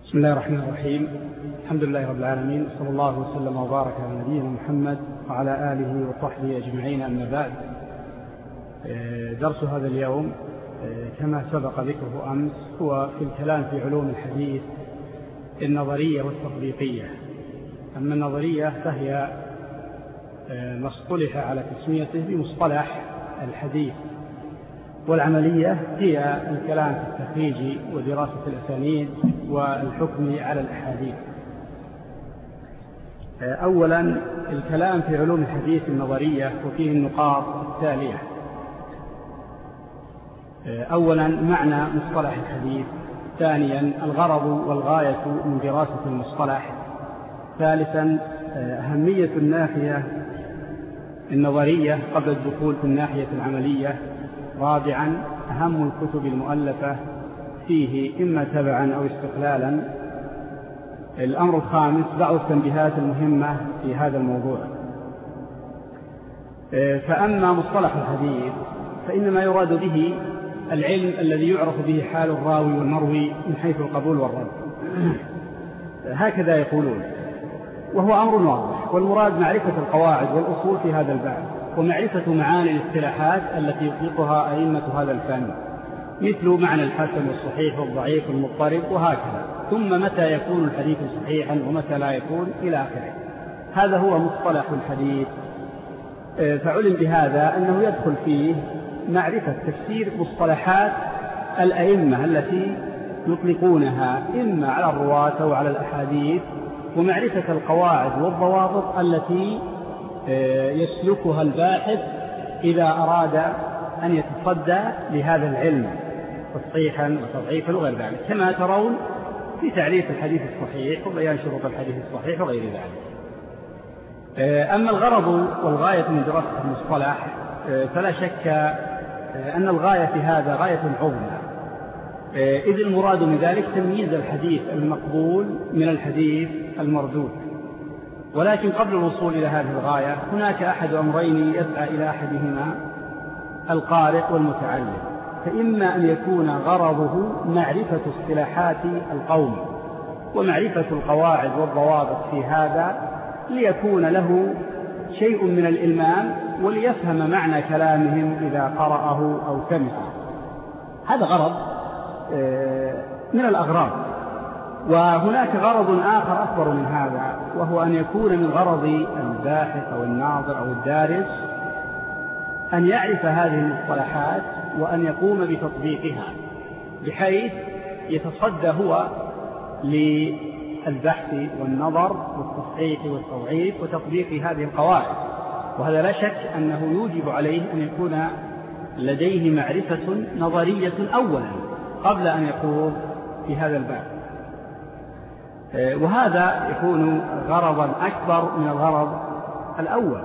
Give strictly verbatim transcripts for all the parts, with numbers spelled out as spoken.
بسم الله الرحمن الرحيم. الحمد لله رب العالمين، صلى الله وسلم وبارك على نبينا محمد وعلى آله وصحبه أجمعين. أما بعد، درس هذا اليوم كما سبق ذكره أمس هو في الكلام في علوم الحديث النظرية والتطبيقية. أما النظرية فهي ما اصطلح على تسميته بمصطلح الحديث، والعملية هي الكلام في التخريج ودراسة الأسانيد والحكم على الأحاديث. أولا الكلام في علوم الحديث النظرية وفيه النقاط التالية. أولا معنى مصطلح الحديث. ثانيا الغرض والغاية من دراسة المصطلح. ثالثا أهمية الناحية النظرية قبل الدخول في الناحية العملية. رابعا أهم الكتب المؤلفة فيه إما تبعا أو استقلالا. الأمر الخامس بعض التنبيهات المهمة في هذا الموضوع. فأما مصطلح الحديث فإنما يراد به العلم الذي يعرف به حال الراوي والمروي من حيث القبول والرد، هكذا يقولون، وهو أمر واضح. والمراد معرفة القواعد والأصول في هذا الباب، ومعرفة معاني الاصطلاحات التي يطلقها أئمة هذا الفن، مثل معنى الحسن والصحيح والضعيف والمضطرب وهكذا. ثم متى يكون الحديث صحيحا ومتى لا يكون إلى آخره. هذا هو مصطلح الحديث. فعلم بهذا أنه يدخل فيه معرفة تفسير مصطلحات الأئمة التي يطلقونها إما على الرواة أو على الأحاديث، ومعرفة القواعد والضوابط التي يسلكها الباحث إذا أراد أن يتصدى لهذا العلم تصحيحا وتضعيفا وغير ذلك، كما ترون في تعريف الحديث الصحيح وبيان شروط الحديث الصحيح وغير ذلك. أما الغرض والغاية من دراسة المصطلح فلا شك أن الغاية في هذا غاية عظمى، إذ المراد من ذلك تمييز الحديث المقبول من الحديث المردود. ولكن قبل الوصول إلى هذه الغاية هناك أحد أمرين يسعى إلى أحدهما القارئ والمتعلم. فإما أن يكون غرضه معرفة اصطلاحات القوم ومعرفة القواعد والضوابط في هذا، ليكون له شيء من الإلمام وليفهم معنى كلامهم إذا قرأه أو سمعه. هذا غرض من الأغراض. وهناك غرض آخر أكبر من هذا، وهو أن يكون من غرض الباحث أو الناظر أو الدارس أن يعرف هذه المصطلحات وأن يقوم بتطبيقها، بحيث يتصدى هو للبحث والنظر والتصحيح والتضعيف وتطبيق هذه القواعد. وهذا لا شك أنه يوجب عليه أن يكون لديه معرفة نظرية أولا قبل أن يخوض في هذا الباب. وهذا يكون غرضا أكبر من الغرض الأول،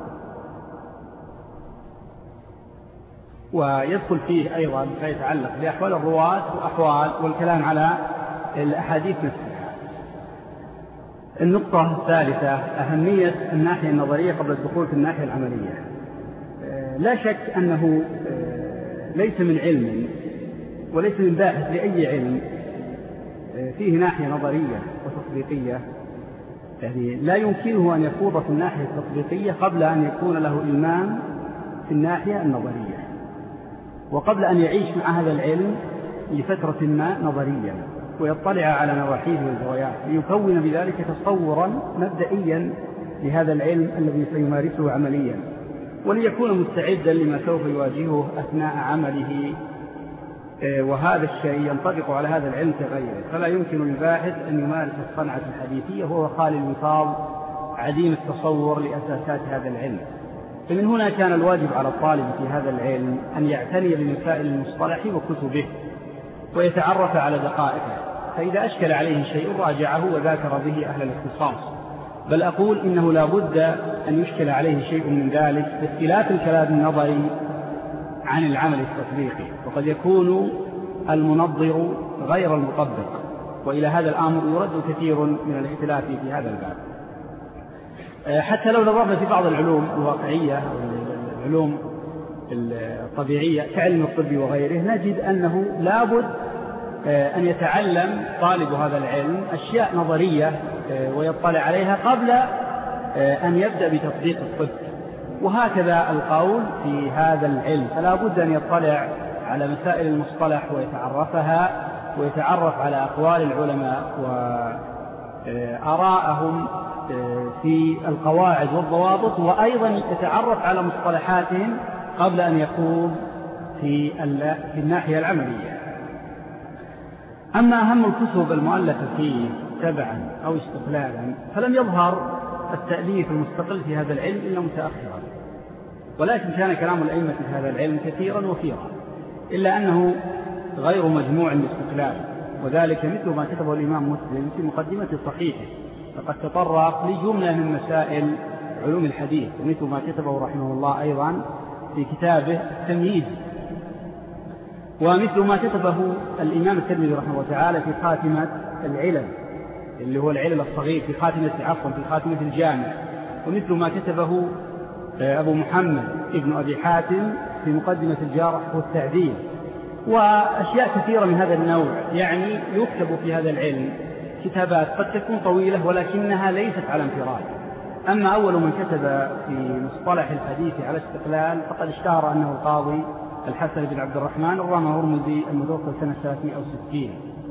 ويدخل فيه أيضا ما يتعلق بأحوال الرواة وأحوال والكلام على الأحاديث نفسها. النقطة الثالثة أهمية الناحية النظرية قبل الدخول في الناحية العملية. لا شك أنه ليس من علم وليس من باحث لأي علم فيه ناحية نظرية وتطبيقية، يعني لا يمكنه أن يخوض في الناحية التطبيقية قبل أن يكون له إلمام في الناحية النظرية، وقبل أن يعيش مع هذا العلم لفترة ما نظريا ويطلع على نواحيه والزواياه، ليكون بذلك تصورا مبدئيا لهذا العلم الذي سيمارسه عمليا، وليكون مستعدا لما سوف يواجهه أثناء عمله. وهذا الشيء ينطبق على هذا العلم كغيره، فلا يمكن للباحث أن يمارس الصنعة الحديثية وهو خالي المفاض عديم التصور لأساسات هذا العلم. فمن هنا كان الواجب على الطالب في هذا العلم أن يعتني بمسائل المصطلح وكتبه ويتعرف على دقائقه، فإذا أشكل عليه شيء راجعه وذاكر به أهل الاختصاص. بل أقول إنه لا بد أن يشكل عليه شيء من ذلك باختلاف الكلام النظري عن العمل التطبيقي، وقد يكون المنظر غير المطبق، وإلى هذا الأمر يرد كثير من الاختلاف في هذا الباب. حتى لو نظرنا في بعض العلوم الواقعية أو العلوم الطبيعية كعلم الطب وغيره، نجد أنه لابد أن يتعلم طالب هذا العلم أشياء نظرية ويطلع عليها قبل أن يبدأ بتطبيق الطب، وهكذا القول في هذا العلم، فلا بد أن يطلع على مسائل المصطلح ويتعرفها ويتعرف على أقوال العلماء وآراءهم في القواعد والضوابط، وأيضا يتعرف على مصطلحاتهم قبل أن يقوم في في الناحية العملية. أما أهم الكتب المؤلفة فيه تبعا أو استقلالا فلم يظهر التأليف المستقل في هذا العلم إلا متأخرا، ولكن كان كلام الأئمة في هذا العلم كثيرا وفيرا، إلا أنه غير مجموع باستقلال، وذلك مثل ما كتبه الإمام مسلم في مقدمة صحيحه، فقد تطرق لجملة من مسائل علوم الحديث، ومثل ما كتبه رحمه الله أيضا في كتابه التمييز، ومثل ما كتبه الإمام الترمذي رحمه الله تعالى في خاتمة العلل اللي هو العلل الصغير في خاتمة عفوا في خاتمة الجامع، ومثل ما كتبه أبو محمد ابن أبي حاتم في مقدمة الجارح والتعديل، وأشياء كثيرة من هذا النوع. يعني يكتب في هذا العلم كتابات قد تكون طويلة ولكنها ليست على انفراد. أما أول من كتب في مصطلح الحديث على استقلال فقد اشتهر أنه القاضي الحسن بن عبد الرحمن الرامهرمزي المتوفى سنة ثلاثمائة وستين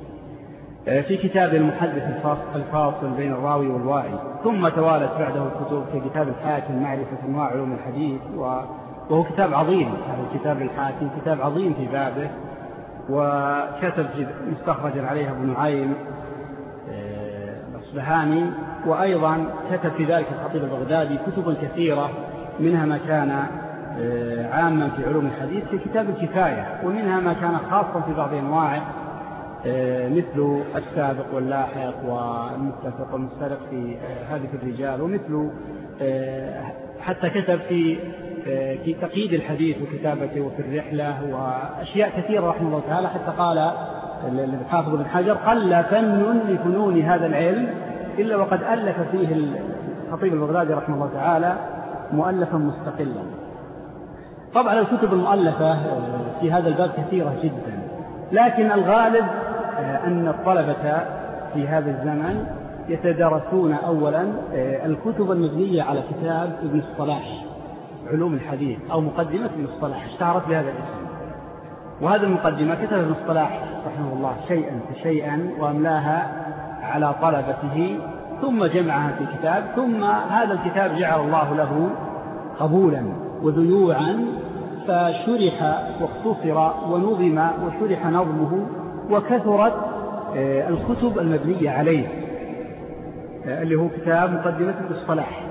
في كتاب المحدث الفاصل بين الراوي والواعي، ثم توالت بعده الكتب في كتاب الحاكم معرفة أنواع علوم الحديث، وهو كتاب عظيم. هذا الكتاب الحاكم كتاب عظيم في بابه، وكتب مستخرجا عليها ابن نعيم الأصبهاني، وأيضا كتب في ذلك الخطيب البغدادي كتبا كثيرة، منها ما كان عاما في علوم الحديث في كتاب الكفاية، ومنها ما كان خاصا في بعض أنواعه مثل السابق واللاحق والمتفق والمفترق في هذه الرجال، ومثل حتى كتب في في تقييد الحديث وكتابته وفي الرحلة وأشياء كثيرة رحمه الله تعالى، حتى قال الحافظ بن حجر قل فن لفنون هذا العلم إلا وقد ألف فيه الخطيب البغدادي رحمه الله تعالى مؤلفا مستقلا. طبعا الكتب المؤلفة في هذا الباب كثيرة جدا، لكن الغالب أن الطلبة في هذا الزمن يتدرسون أولا الكتب المبنية على كتاب ابن الصلاح علوم الحديث أو مقدمة ابن الصلاح، اشتهرت بهذا الاسم، وهذه المقدمة كتب ابن الصلاح رحمه الله شيئا فشيئا وأملاها على طلبته، ثم جمعها في كتاب، ثم هذا الكتاب جعل الله له قبولا وذيوعا، فشرح واختصر ونظم وشرح نظمه، وكثرت الكتب المبنية عليه اللي هو كتاب مقدمة ابن الصلاح.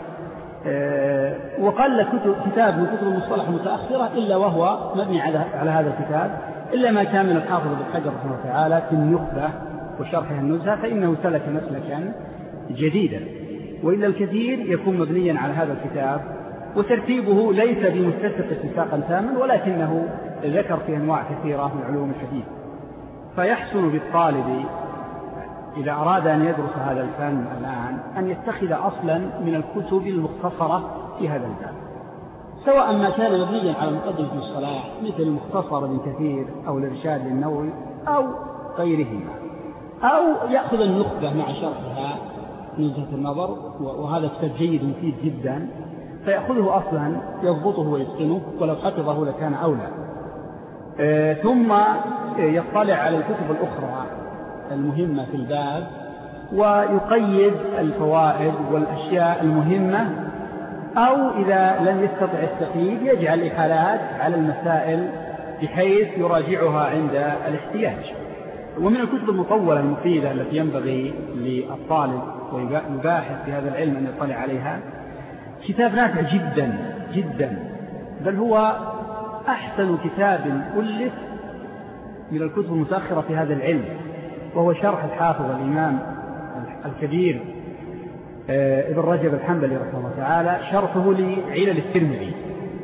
وقل كتاب من كتب المصطلح المتأخرة إلا وهو مبني على هذا الكتاب، إلا ما كان من الحافظ بن حجر رحمه الله تعالى في النخبة وشرحها النزهة، فإنه سلك مسلكا جديدا، وإلا الكثير يكون مبنيا على هذا الكتاب، وترتيبه ليس بمتسق اتفاقا تاما، ولكنه ذكر في أنواع كثيرة من علوم الحديث. فيحسن بالطالب إذا أراد أن يدرس هذا الفن الآن أن يتخذ أصلا من الكتب المختصرة في هذا الباب، سواء ما كان مبنيا على مقدمة الصلاح مثل المختصر ابن كثير أو الإرشاد للنووي أو غيرهما، أو يأخذ النخبة مع شرحها نزهة النظر، وهذا كتاب جيد مفيد جدا، فيأخذه أصلا يضبطه ويتقنه، ولو حفظه لكان أولى. آه ثم يطلع على الكتب الأخرى المهمة في الباب، ويقيد الفوائد والأشياء المهمة، أو إذا لم يستطع التقييد يجعل إحالات على المسائل بحيث يراجعها عند الاحتياج. ومن الكتب المطولة المفيدة التي ينبغي للطالب ويباحث في هذا العلم أن يطلع عليها كتاب نافع جدا جدا، بل هو أحسن كتاب ألف من الكتب المتأخرة في هذا العلم، وهو شرح الحافظ الإمام الكبير ابن رجب الحنبلي رحمه الله تعالى، شرحه لعلل الترمذي،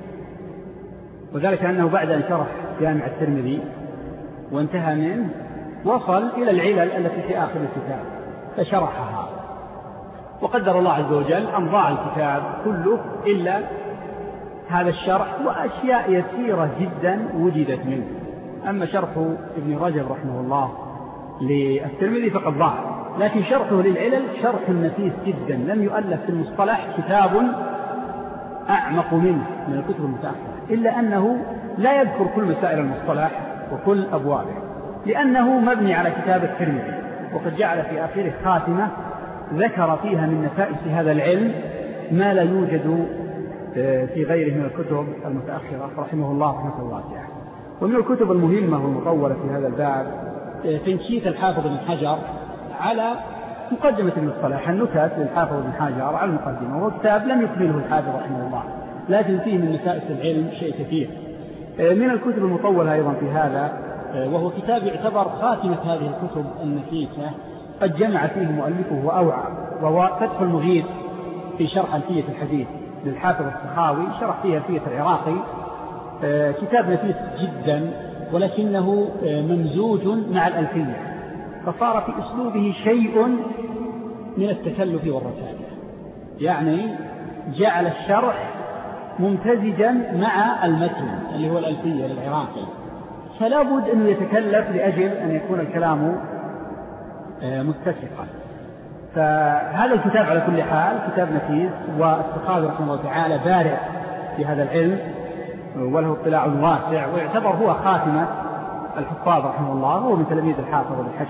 وذلك أنه بعد أن شرح جامع الترمذي وانتهى منه وصل إلى العلل التي في آخر الكتاب فشرحها، وقدر الله عز وجل أن ضاع الكتاب كله إلا هذا الشرح وأشياء يسيرة جدا وجدت منه. أما شرح ابن رجب رحمه الله للترمذي فقد ضاع، لكن شرحه للعلل شرح نفيس جدا، لم يؤلف في المصطلح كتاب أعمق منه من الكتب المتأخرة، إلا أنه لا يذكر كل مسائل المصطلح وكل أبوابه، لأنه مبني على كتاب الترمذي، وقد جعل في آخره خاتمة ذكر فيها من نفائس هذا العلم ما لا يوجد في غيره من الكتب المتأخرة رحمه الله رحمة واسعة. ومن الكتب المهمة والمطولة في هذا الباب تنشيط الحافظ بن حجر على مقدمة المصطلح، النكت للحافظ بن حجر على المقدمة، وهو كتاب لم يكمله الحافظ رحمه الله، لكن فيه من نفائس العلم شيء كثير. من الكتب المطولة أيضا في هذا، وهو كتاب يعتبر خاتمة هذه الكتب النفيسة، قد جمع فيه مؤلفه وأوعى، وهو فتح المغيث في شرح ألفية الحديث للحافظ السخاوي، شرح فيها ألفية العراقي. كتاب نفيس جدا، ولكنه ممزوج مع الألفية، فصار في أسلوبه شيء من التكلف والركاكة، يعني جعل الشرح ممتزجا مع المتن اللي هو الألفية للعراقي، فلا بد أنه يتكلف لأجل أن يكون الكلام متسقا. فهذا الكتاب على كل حال كتاب نفيس، والسخاوي رحمه الله تعالى بارع في هذا العلم وله اطلاع واسع، ويعتبر هو خاتمة الحفاظ رحمه الله، هو من تلاميذ الحافظ بن حجر.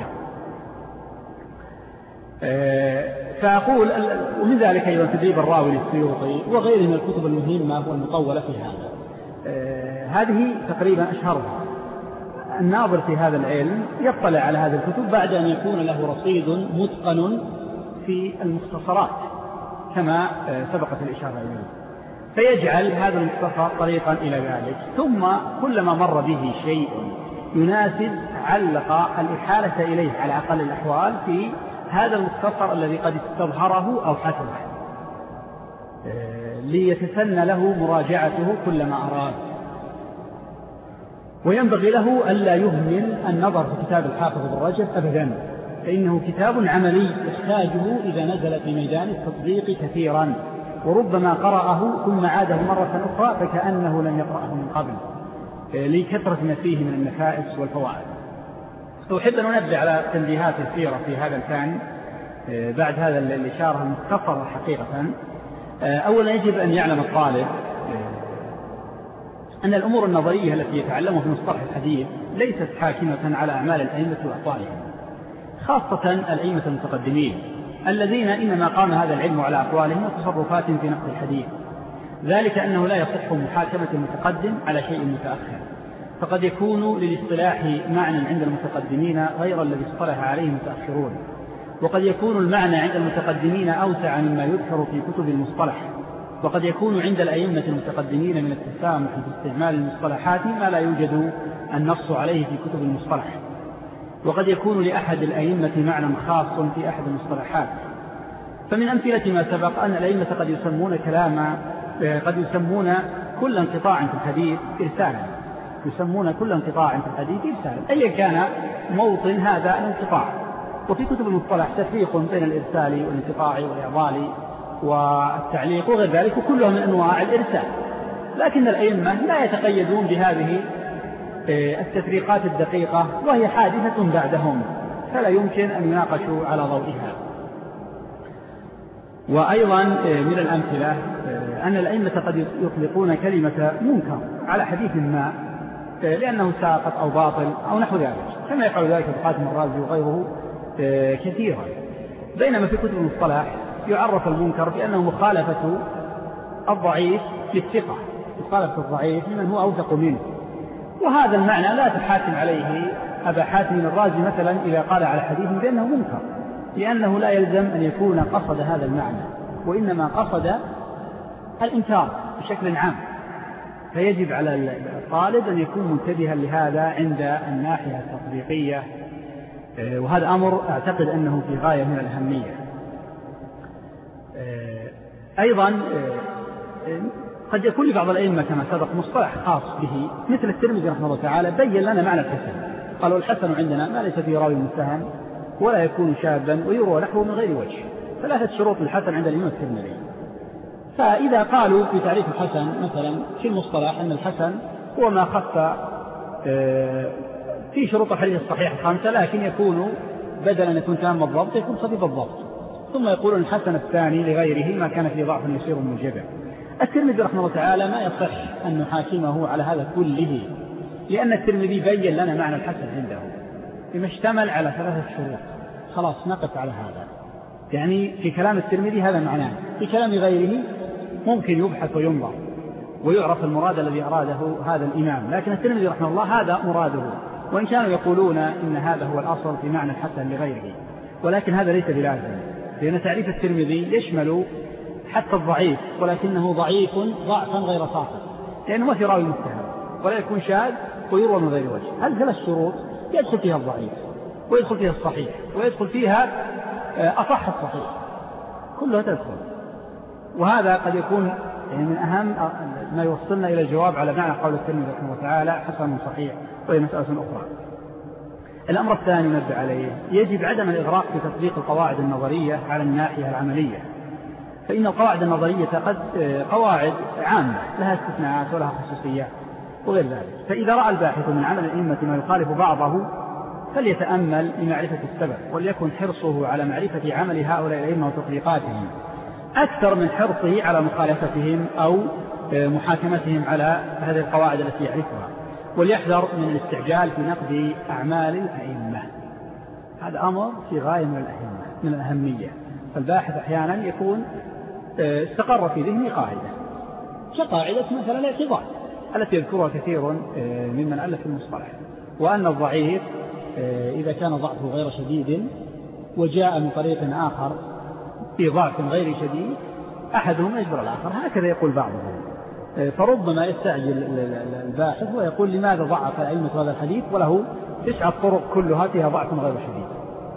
فأقول ومن ذلك أيضا تدريب الراوي للسيوطي وغيره من الكتب المهمة والمطولة في هذا. هذه تقريبا أشهرها. الناظر في هذا العلم يطلع على هذه الكتب بعد أن يكون له رصيد متقن في المختصرات كما سبقت الإشارة إليه، فيجعل هذا المختصر طريقا إلى ذلك، ثم كلما مر به شيء يناسب علق الإحالة إليه على أقل الأحوال في هذا المختصر الذي قد استظهره أو حسنه، ليتسنى له مراجعته كلما أراد. وينبغي له ألا يهمل النظر في كتاب الحافظ بن رجب أبدا، فإنه كتاب عملي يحتاجه إذا نزل في ميدان التطبيق كثيرا، وربما قرأه ثم عاده مرة أخرى فكأنه لم يقرأه من قبل لكثرة ما فيه من النفائس والفوائد. أحب أن أنبه على تنبيهات السيرة في هذا الفن بعد هذا الإشارة المختصرة حقيقة. أولا يجب أن يعلم الطالب أن الأمور النظرية التي يتعلمها في مصطلح الحديث ليست حاكمة على أعمال الأئمة وأقوالهم، خاصة الأئمة المتقدمين الذين إنما قام هذا العلم على أقوالهم وتصرفاتهم في نقد الحديث، ذلك أنه لا يصح محاكمة المتقدم على شيء متأخر، فقد يكون للاصطلاح معنى عند المتقدمين غير الذي اصطلح عليه المتأخرون، وقد يكون المعنى عند المتقدمين أوسع مما يذكر في كتب المصطلح، وقد يكون عند الأئمة المتقدمين من التسامح في استعمال المصطلحات ما لا يوجد النص عليه في كتب المصطلح، وقد يكون لأحد الأئمة معنى خاص في أحد المصطلحات. فمن أمثلة ما سبق أن الأئمة قد يسمون كلام قد يسمون كل انقطاع في الحديث إرسالا، يسمون كل انقطاع في الحديث إرسالا أي كان موطن هذا الانقطاع. وفي كتب المصطلح تفريق بين الإرسال والانقطاع والإعضال والتعليق وغير ذلك، وكلها من أنواع الإرسال، لكن الأئمة لا يتقيدون بهذه التفريقات الدقيقة، وهي حادثة بعدهم فلا يمكن أن يناقشوا على ضوئها. وأيضا من الأمثلة أن الأئمة قد يطلقون كلمة منكر على حديث ما لأنه ساقط أو باطل أو نحو ذلك، كما يفعل ذلك القاسم الرازي وغيره كثيرا، بينما في كتب المصطلح يعرف المنكر بأنه مخالفة الضعيف للثقة، مخالفة الضعيف لمن هو أوثق منه، وهذا المعنى لا تحاكم عليه أبا حاتم الرازي مثلا إذا قال على حديث بأنه منكر، لأنه لا يلزم أن يكون قصد هذا المعنى، وإنما قصد الإنكار بشكل عام. فيجب على الطالب أن يكون منتبها لهذا عند الناحية التطبيقية، وهذا أمر أعتقد أنه في غاية من الأهمية. أيضا قد يكون لبعض الأئمة كما سبق مصطلح خاص به، مثل الترمذي رحمه الله تعالى بين لنا معنى الحسن، قالوا الحسن عندنا ما ليس فيه راوي متهم ولا يكون شاذا ويروى نحوه من غير وجه، ثلاثة شروط للحسن عند الإمام الترمذي. فإذا قالوا في تعريف الحسن مثلا في المصطلح أن الحسن هو ما خف في شروط الحديث الصحيح خمسة، لكن يكون بدل أن يكون تام الضبط يكون خفيف الضبط. ثم يقولون الحسن الثاني لغيره ما كان فيه ضعف يسير منجبر. الترمذي رحمه الله تعالى ما يصح أن نحاكمه على هذا كله، لأن الترمذي بين لنا معنى الحسن عنده بما اشتمل على ثلاثة شروط. خلاص نقف على هذا، يعني في كلام الترمذي هذا معناه، في كلام غيره ممكن يبحث وينظر ويعرف المراد الذي أراده هذا الإمام، لكن الترمذي رحمه الله هذا مراده، وإن كانوا يقولون إن هذا هو الأصل في معنى الحسن لغيره، ولكن هذا ليس بلازم، لأن تعريف الترمذي يشمل حتى الضعيف، ولكنه ضعيف ضعفا غير ساقط، لأنه ما في راوي متهم ولا يكون شاذ ويروى من غير وجه. هذه ثلاث شروط يدخل فيها الضعيف ويدخل فيها الصحيح ويدخل فيها أصح الصحيح، كلها تدخل. وهذا قد يكون يعني من أهم ما يوصلنا إلى الجواب على معنى قول الترمذي رحمه الله تعالى حسن صحيح، وهي مسألة أخرى. الأمر الثاني نبدأ عليه، يجب عدم الإغراق في تطبيق القواعد النظرية على الناحية العملية، فإن القواعد النظرية قد قواعد عامة لها استثناءات ولها خصوصيات وغير ذلك، فإذا رأى الباحث من عمل الأئمة ما يخالف بعضه فليتأمل لمعرفة السبب، وليكن حرصه على معرفة عمل هؤلاء الأئمة وتطبيقاتهم أكثر من حرصه على مخالفتهم أو محاكمتهم على هذه القواعد التي يعرفها، وليحذر من الاستعجال في نقد أعمال الأئمة. هذا أمر في غاية من الأهمية من الأهمية. فالباحث أحيانا يكون استقر في ذهنه قاعدة كقاعدة مثلا الاعتضاد التي يذكرها كثير ممن ألف المصطلح، وأن الضعيف إذا كان ضعفه غير شديد وجاء من طريق آخر في ضعف غير شديد أحدهم يجبر الآخر، هكذا يقول بعضهم. فربما يستعجل الباحث ويقول لماذا ضعف أئمة هذا الحديث وله تسعة طرق كلها فيها ضعف غير شديد.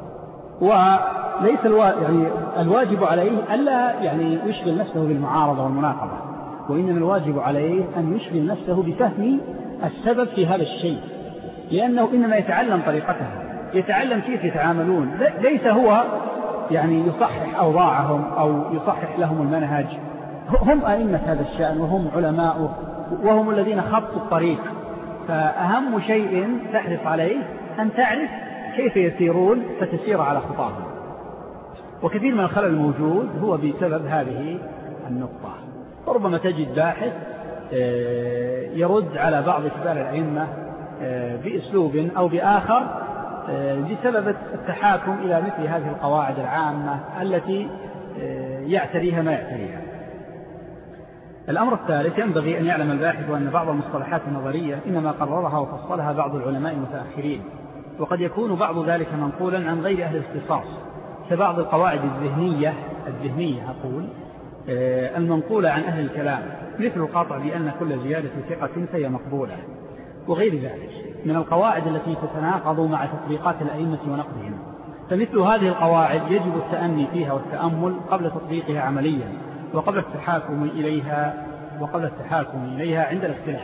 وليس الوا... يعني الواجب عليه ألا يعني يشغل نفسه بالمعارضة والمناقضة، وإنما الواجب عليه أن يشغل نفسه بفهم السبب في هذا الشيء، لأنه إنما يتعلم طريقتها، يتعلم كيف يتعاملون، ليس هو يعني يصحح أوضاعهم أو يصحح لهم المنهج. هم أئمة هذا الشأن وهم علماء وهم الذين خطوا الطريق، فأهم شيء تحرص عليه أن تعرف كيف يسيرون فتسير على خطاهم. وكثير من الخلل الموجود هو بسبب هذه النقطة. فربما تجد باحث يرد على بعض كبار الأئمة بأسلوب أو بآخر بسبب التحاكم إلى مثل هذه القواعد العامة التي يعتريها ما يعتريها. الأمر الثالث، ينبغي أن يعلم الباحث أن بعض المصطلحات النظرية إنما قررها وفصلها بعض العلماء المتأخرين، وقد يكون بعض ذلك منقولا عن غير أهل الاختصاص، كبعض القواعد الذهنية الذهنية أقول المنقولة عن أهل الكلام، مثل القطع بأن كل زيادة ثقة فهي مقبولة، وغير ذلك من القواعد التي تتناقض مع تطبيقات الأئمة ونقدهم. فمثل هذه القواعد يجب التأني فيها والتأمل قبل تطبيقها عمليا، وقبل التحاكم إليها وقبل التحاكم إليها عند الاختلاف.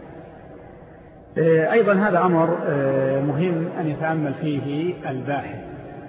أيضا هذا أمر مهم أن يتأمل فيه الباحث.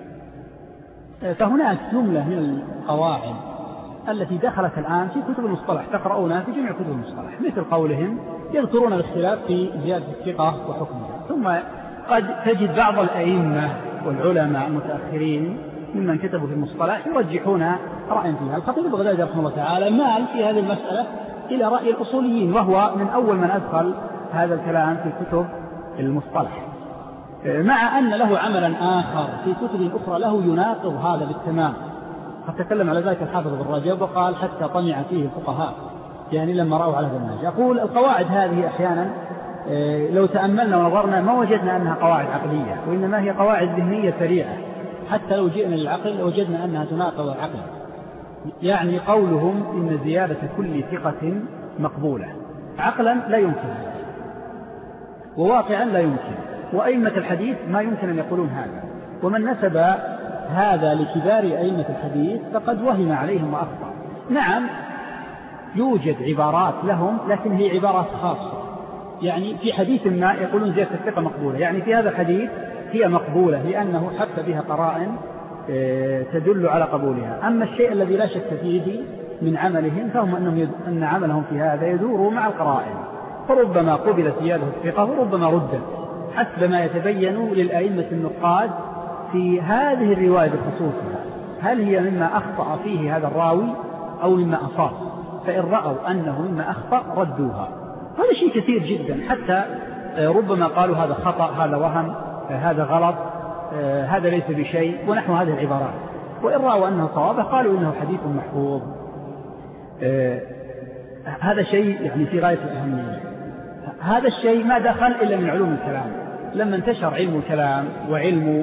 فهناك جملة من القواعد التي دخلت الآن في كتب المصطلح تقرؤونها في جميع كتب المصطلح، مثل قولهم يذكرون الاختلاف في زيادة الثقة وحكمها، ثم قد تجد بعض الأئمة والعلماء المتأخرين ممن كتبوا في المصطلح يرجحون رأيا فيها. الخطيب البغدادي رحمه الله تعالى مال في هذه المسألة إلى رأي الأصوليين، وهو من أول من أدخل هذا الكلام في كتب المصطلح، مع أن له عملا آخر في كتب أخرى له يناقض هذا بالتمام. قد تكلم على ذلك الحافظ بن رجب وقال حتى طمع فيه الفقهاء، يعني لما رأوا على هذا المنهج. يقول القواعد هذه أحيانا لو تأملنا ونظرنا ما وجدنا أنها قواعد عقلية، وإنما هي قواعد ذهنية سريعة، حتى لو جئنا للعقل وجدنا أنها تناقض العقل. يعني قولهم إن زيادة كل ثقة مقبولة عقلا لا يمكن، وواقعا لا يمكن، وأئمة الحديث ما يمكن أن يقولون هذا. ومن نسب هذا لكبار أئمة الحديث فقد وهم عليهم وأخطأ. نعم يوجد عبارات لهم، لكن هي عبارات خاصة، يعني في حديث ما يقولون زيادة الثقة مقبولة، يعني في هذا الحديث هي مقبولة لأنه حتى بها قرائن تدل على قبولها. أما الشيء الذي لا شك فيه من عملهم فهم أنهم يد... أن عملهم في هذا يدور مع القرائن، فربما قبلت زيادة الثقة وربما ردت، حسب ما يتبين للأئمة النقاد في هذه الرواية بخصوصها، هل هي مما أخطأ فيه هذا الراوي أو مما أصاب، فإن رأوا أنه مما أخطأ ردوها. هذا شيء كثير جدا، حتى ربما قالوا هذا خطأ، هذا وهم، هذا غلط، هذا ليس بشيء، ونحو هذه العبارات. وإن رأوا أنه صواب قالوا إنه حديث محفوظ. هذا شيء يعني في غاية الأهمية. هذا الشيء ما دخل إلا من علوم الكلام. لما انتشر علم الكلام وعلم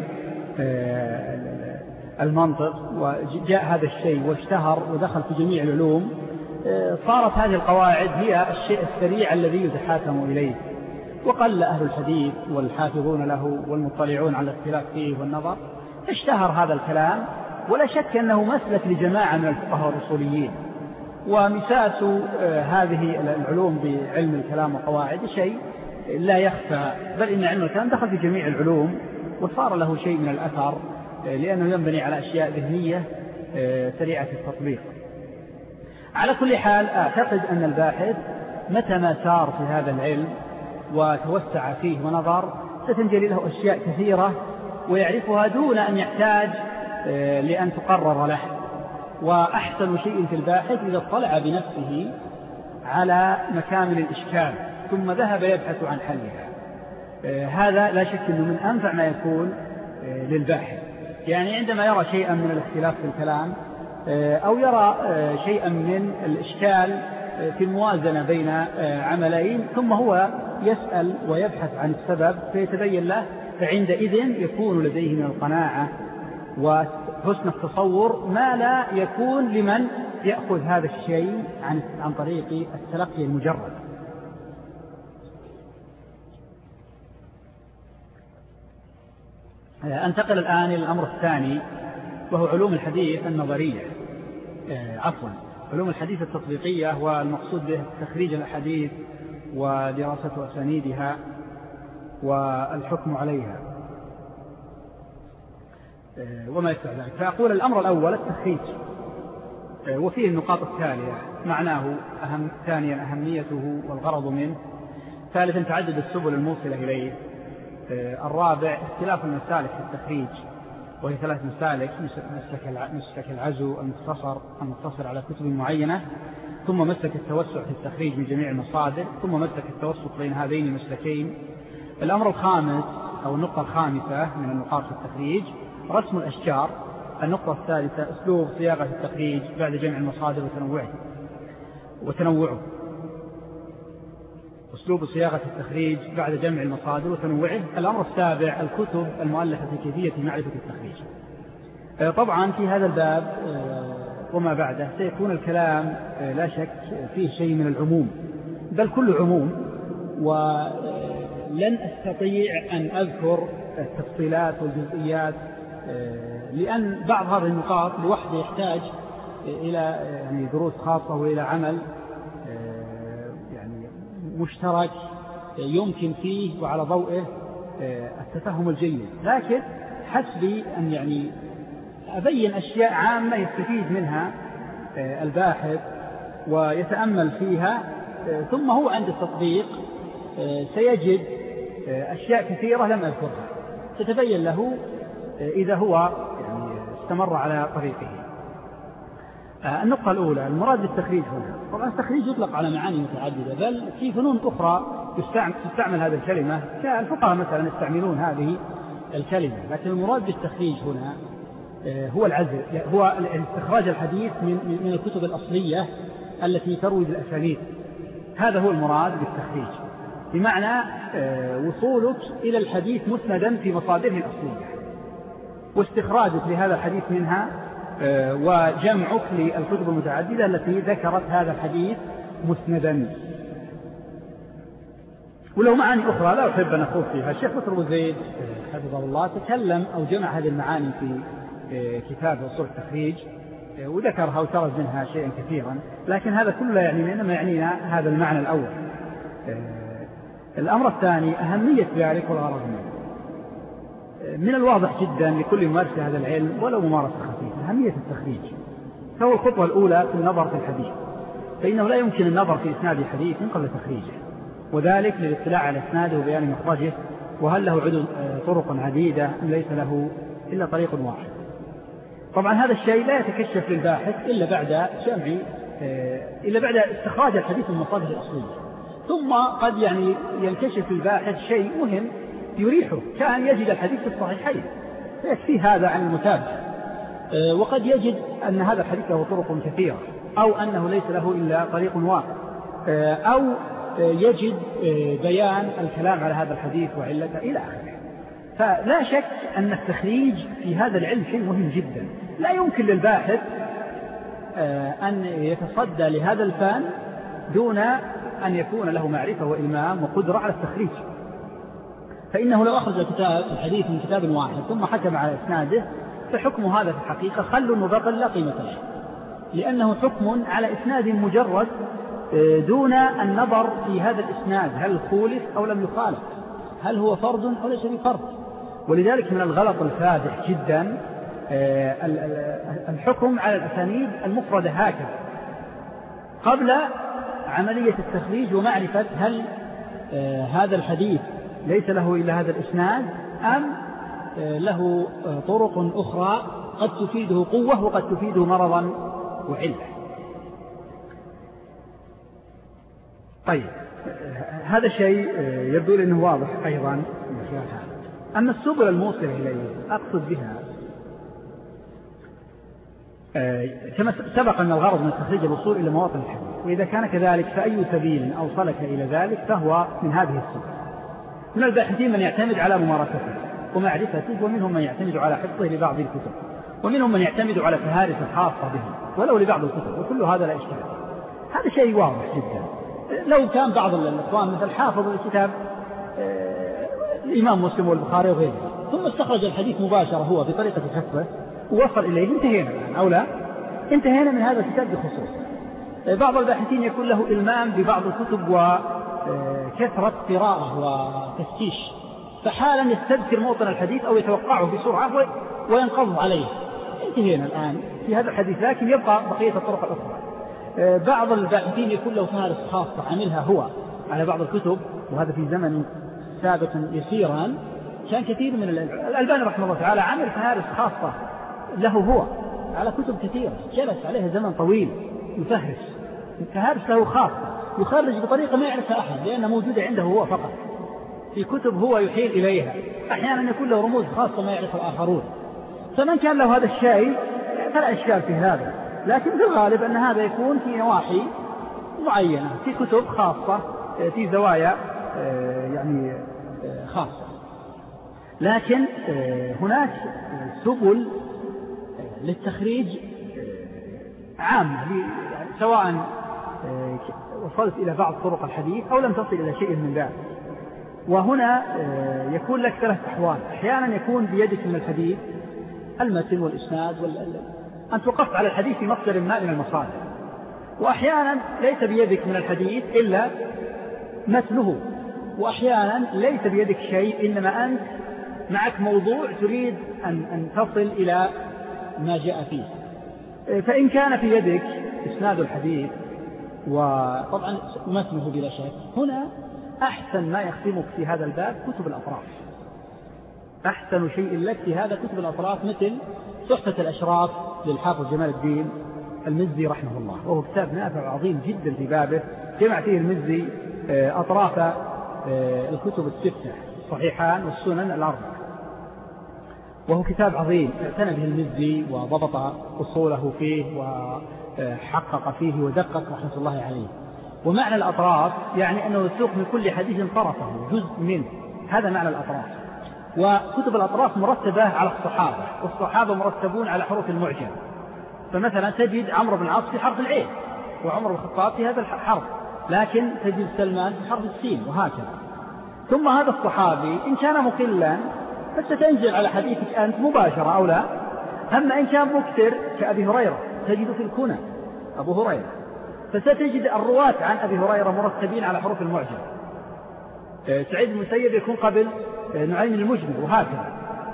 المنطق وجاء هذا الشيء واشتهر ودخل في جميع العلوم، صارت هذه القواعد هي الشيء السريع الذي يتحاكم إليه، وقل أهل الحديث والحافظون له والمطلعون على الاختلاف فيه والنظر، اشتهر هذا الكلام. ولا شك أنه مسلك لجماعة من الفقهاء والأصوليين، ومساس هذه العلوم بعلم الكلام وقواعد شيء لا يخفى، بل إن علم الكلام دخل في جميع العلوم وصار له شيء من الأثر، لأنه ينبني على أشياء ذهنية سريعة التطبيق. على كل حال أعتقد أن الباحث متى ما سار في هذا العلم وتوسع فيه ونظر ستنجلي له أشياء كثيرة ويعرفها دون أن يحتاج لأن تقرر له. وأحسن شيء في الباحث إذا اطلع بنفسه على مكامن الإشكال ثم ذهب يبحث عن حلها. هذا لا شك أنه من أنفع ما يكون للباحث. يعني عندما يرى شيئا من الاختلاف في الكلام أو يرى شيئا من الإشكال في الموازنة بين عملين ثم هو يسأل ويبحث عن السبب فيتبين له، فعندئذ يكون لديه من القناعة وحسن التصور ما لا يكون لمن يأخذ هذا الشيء عن عن طريق التلقي المجرد. أنتقل الآن إلى الأمر الثاني وهو علوم الحديث النظرية، عفوا علوم الحديث التطبيقية، والمقصود به تخريج الأحاديث ودراسة أسانيدها والحكم عليها وما يتبع ذلك. فأقول الأمر الأول التخريج، وفيه النقاط التالية: معناه أهم، ثانيا أهميته والغرض منه، ثالثا تعدد السبل الموصلة إليه، الرابع اختلاف المسالك في التخريج وهي ثلاث مسالك: مسلك العزو المختصر المختصر على كتب معينة، ثم مسلك التوسع في التخريج من جميع المصادر، ثم مسلك التوسط بين هذين المسلكين. الأمر الخامس أو النقطة الخامسة من النقاط في التخريج رسم الأشجار. النقطة الثالثة أسلوب صياغة التخريج بعد جمع المصادر وتنوعه وتنوعه أسلوب صياغة التخريج بعد جمع المصادر وتنوعه. الأمر السابع الكتب المؤلفة في كيفية معرفة التخريج. طبعا في هذا الباب وما بعده سيكون الكلام لا شك فيه شيء من العموم، بل كل عموم، ولن أستطيع أن أذكر التفصيلات والجزئيات لأن بعض هذه النقاط لوحده يحتاج إلى يعني دروس خاصة وإلى عمل يعني مشترك يمكن فيه وعلى ضوئه التفهم الجيد. لكن حسبي أن يعني أبين أشياء عامة يستفيد منها الباحث ويتأمل فيها، ثم هو عند التطبيق سيجد أشياء كثيرة لم أذكرها ستبين له إذا هو يعني استمر على طريقه. النقطة الأولى المراد بالتخريج هنا. طبعا التخريج يطلق على معاني متعددة، بل في فنون أخرى تستعمل هذه الكلمة، كالفقهاء مثلا يستعملون هذه الكلمة، لكن المراد بالتخريج هنا هو العزل، هو استخراج الحديث من من الكتب الأصلية التي تروي بالأسانيد. هذا هو المراد بالتخريج، بمعنى وصولك إلى الحديث مسندا في مصادره الأصلية واستخراجك لهذا الحديث منها وجمعك للكتب المتعددة التي ذكرت هذا الحديث مسندا. ولو معاني أخرى لا أحب أن أخوض فيها. الشيخ بكر أبو زيد حفظه الله تكلم أو جمع هذه المعاني في كتاب أصول التخريج وذكرها وترز منها شيئا كثيرا، لكن هذا كله يعني إنما يعنينا هذا المعنى الأول. الأمر الثاني أهمية ذلك والغرض منه. من الواضح جدا لكل ممارس هذا العلم ولو ممارسة خفيفة أهمية التخريج، فهو الخطوة الأولى في النظر في الحديث، فإنه لا يمكن النظر في إسناد الحديث من قبل تخريجه، وذلك للاطلاع على إسناده وبيان مخرجه وهل له عدد طرق عديدة أم ليس له إلا طريق واحد. طبعا هذا الشيء لا يتكشف للباحث إلا بعد جمع إلا بعد استخراج الحديث من مصادره الأصلية، ثم قد يعني ينكشف للباحث شيء مهم يريحه، كأن يجد الحديث في الصحيحين فيكفي هذا عن المتابع، وقد يجد أن هذا الحديث له طرق كثيرة أو أنه ليس له إلا طريق واحد، أو يجد بيان الكلام على هذا الحديث وعلته إلى آخره. فلا شك أن التخريج في هذا العلم شيء مهم جدا، لا يمكن للباحث أن يتصدى لهذا الفن دون أن يكون له معرفة وإلمام وقدرة على التخريج. فإنه لو أخرج كتاب الحديث من كتاب واحد ثم حكم على إسناده فحكم هذا في الحقيقة خل وبطل لا قيمة له، لأنه حكم على إسناد مجرد دون النظر في هذا الإسناد هل خولف أو لم يخالف، هل هو فرد أو ليس بفرد. ولذلك من الغلط الفادح جدا الحكم على الأسانيد المفردة هكذا قبل عملية التخريج ومعرفة هل هذا الحديث ليس له إلا هذا الإسناد أم له طرق أخرى قد تفيده قوة وقد تفيده مرضا وعلة. طيب هذا شيء يبدو أنه واضح أيضا. أما السبل الموصلة إليه أقصد بها كما سبق أن الغرض من تخريج الوصول إلى مواطن الحديث، وإذا كان كذلك فأي سبيل أوصلك إلى ذلك فهو من هذه السبل. من الباحثين من يعتمد على ممارسته ومعرفته، ومنهم من يعتمد على حفظه لبعض الكتب، ومنهم من يعتمد على فهارس خاصة به ولو لبعض الكتب، وكل هذا لا إشكال. هذا شيء واضح جدا. لو كان بعض الإخوان مثل حافظ الكتاب الإمام مسلم والبخاري وغيره ثم استخرج الحديث مباشرة هو بطريقة حفظه ووصل إليه، انتهينا الآن أو لا؟ انتهينا من هذا الكتاب بخصوص. بعض الباحثين يكون له إلمام ببعض الكتب وكثرة قراءة وتفتيش، فحالا يستذكر موطن الحديث أو يتوقعه بسرعة وينقض عليه. انتهينا الآن في هذا الحديث، لكن يبقى بقية الطرق الأخرى. بعض الباحثين يكون له فهرس خاصة عملها هو على بعض الكتب، وهذا في زمن سابق يسيرا كان كثير من الألباني رحمه الله تعالى عمل فهارس خاصة له هو على كتب كثيرة جلس عليها زمن طويل يفهرس، فهارس له خاصة يخرج بطريقة ما يعرفها أحد لأنها موجودة عنده هو فقط في كتب هو يحيل إليها، أحيانا يكون له رموز خاصة ما يعرفها الآخرون. فمن كان له هذا الشيء فلا إشكال في هذا، لكن في الغالب أن هذا يكون في نواحي معينة في كتب خاصة في زوايا يعني خاصة. لكن هناك سبل للتخريج عامة، سواء وصلت إلى بعض طرق الحديث أو لم تصل إلى شيء من ذلك. وهنا يكون لك ثلاث أحوال: أحيانا يكون بيدك من الحديث المتن والإسناد وال... أن توقف على الحديث في مصدر ما من المصادر، وأحيانا ليس بيدك من الحديث إلا متنه، وأحيانا ليس بيدك شيء إنما أنت معك موضوع تريد أن, أن تصل إلى ما جاء فيه. فإن كان في يدك إسناد الحديث وطبعا متنه بلا شك، هنا أحسن ما يخدمك في هذا الباب كتب الأطراف. أحسن شيء لك في هذا كتب الأطراف، مثل تحفة الأشراف للحافظ جمال الدين المزي رحمه الله، وهو كتاب نافع وعظيم جدا في بابه. جمع فيه المزي أطراف الكتب الستة، الصحيحان والسنن الأربع، وهو كتاب عظيم اعتنى به المزي وضبط أصوله فيه وحقق فيه ودقق رحمة الله عليه. ومعنى الأطراف يعني أنه يسوق من كل حديث طرفه جزء منه، هذا معنى الأطراف. وكتب الأطراف مرتبة على الصحابة، والصحابة مرتبون على حروف المعجم. فمثلا تجد عمرو بن العاص في حرف العين، وعمر بن الخطاب في هذا الحرف، لكن تجد سلمان في حرف السين، وهكذا. ثم هذا الصحابي إن كان مقلا فستنزل على حديثك أنت مباشرة أو لا. أما إن كان مكثر كأبي هريرة تجد في الكنى أبو هريرة، فستجد الرواة عن أبي هريرة مرتبين على حروف المعجم. سعيد بن المسيب يكون قبل نعيم المجمل، وهكذا.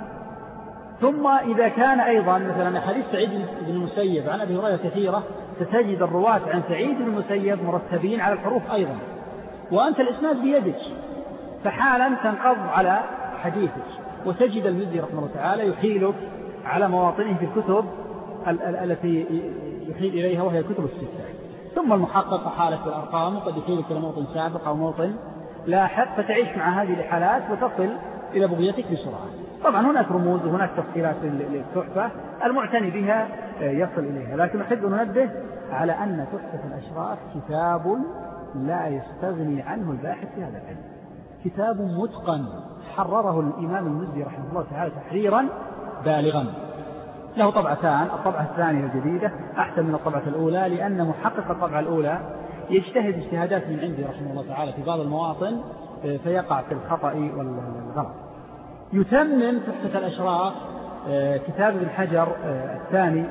ثم إذا كان أيضا مثلا حديث سعيد بن المسيب عن أبي هريرة كثيرة، ستجد الرواة عن سعيد بن المسيب مرتبين على الحروف أيضا، وأنت الإسناد بيدك، فحالا تنقض على حديثك، وتجد المزي رحمه الله تعالى يحيلك على مواطنه في الكتب التي يحيل إليها وهي الكتب الستة. ثم المحقق حالك بالأرقام وقد يحيلك إلى موطن سابق أو موطن لاحق، فتعيش مع هذه الحالات وتصل إلى بغيتك بسرعة. طبعا هناك رموز وهناك تفصيلات للتحفة المعتني بها يصل إليها، لكن أحب أن ننبه على أن تحفة الأشراف كتاب لا يستغني عنه الباحث في هذا العلم، كتاب متقن حرره الإمام المزي رحمه الله تعالى تحريرا بالغا. له طبعتان، الطبعة الثانية الجديدة أحسن من الطبعة الأولى، لأن محقق الطبعة الأولى يجتهد اجتهادات من عنده رحمه الله تعالى في بعض المواطن فيقع في الخطأ والغلط. يتمم تحفة الأشراف كتاب ابن حجر الثاني،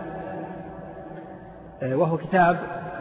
وهو كتاب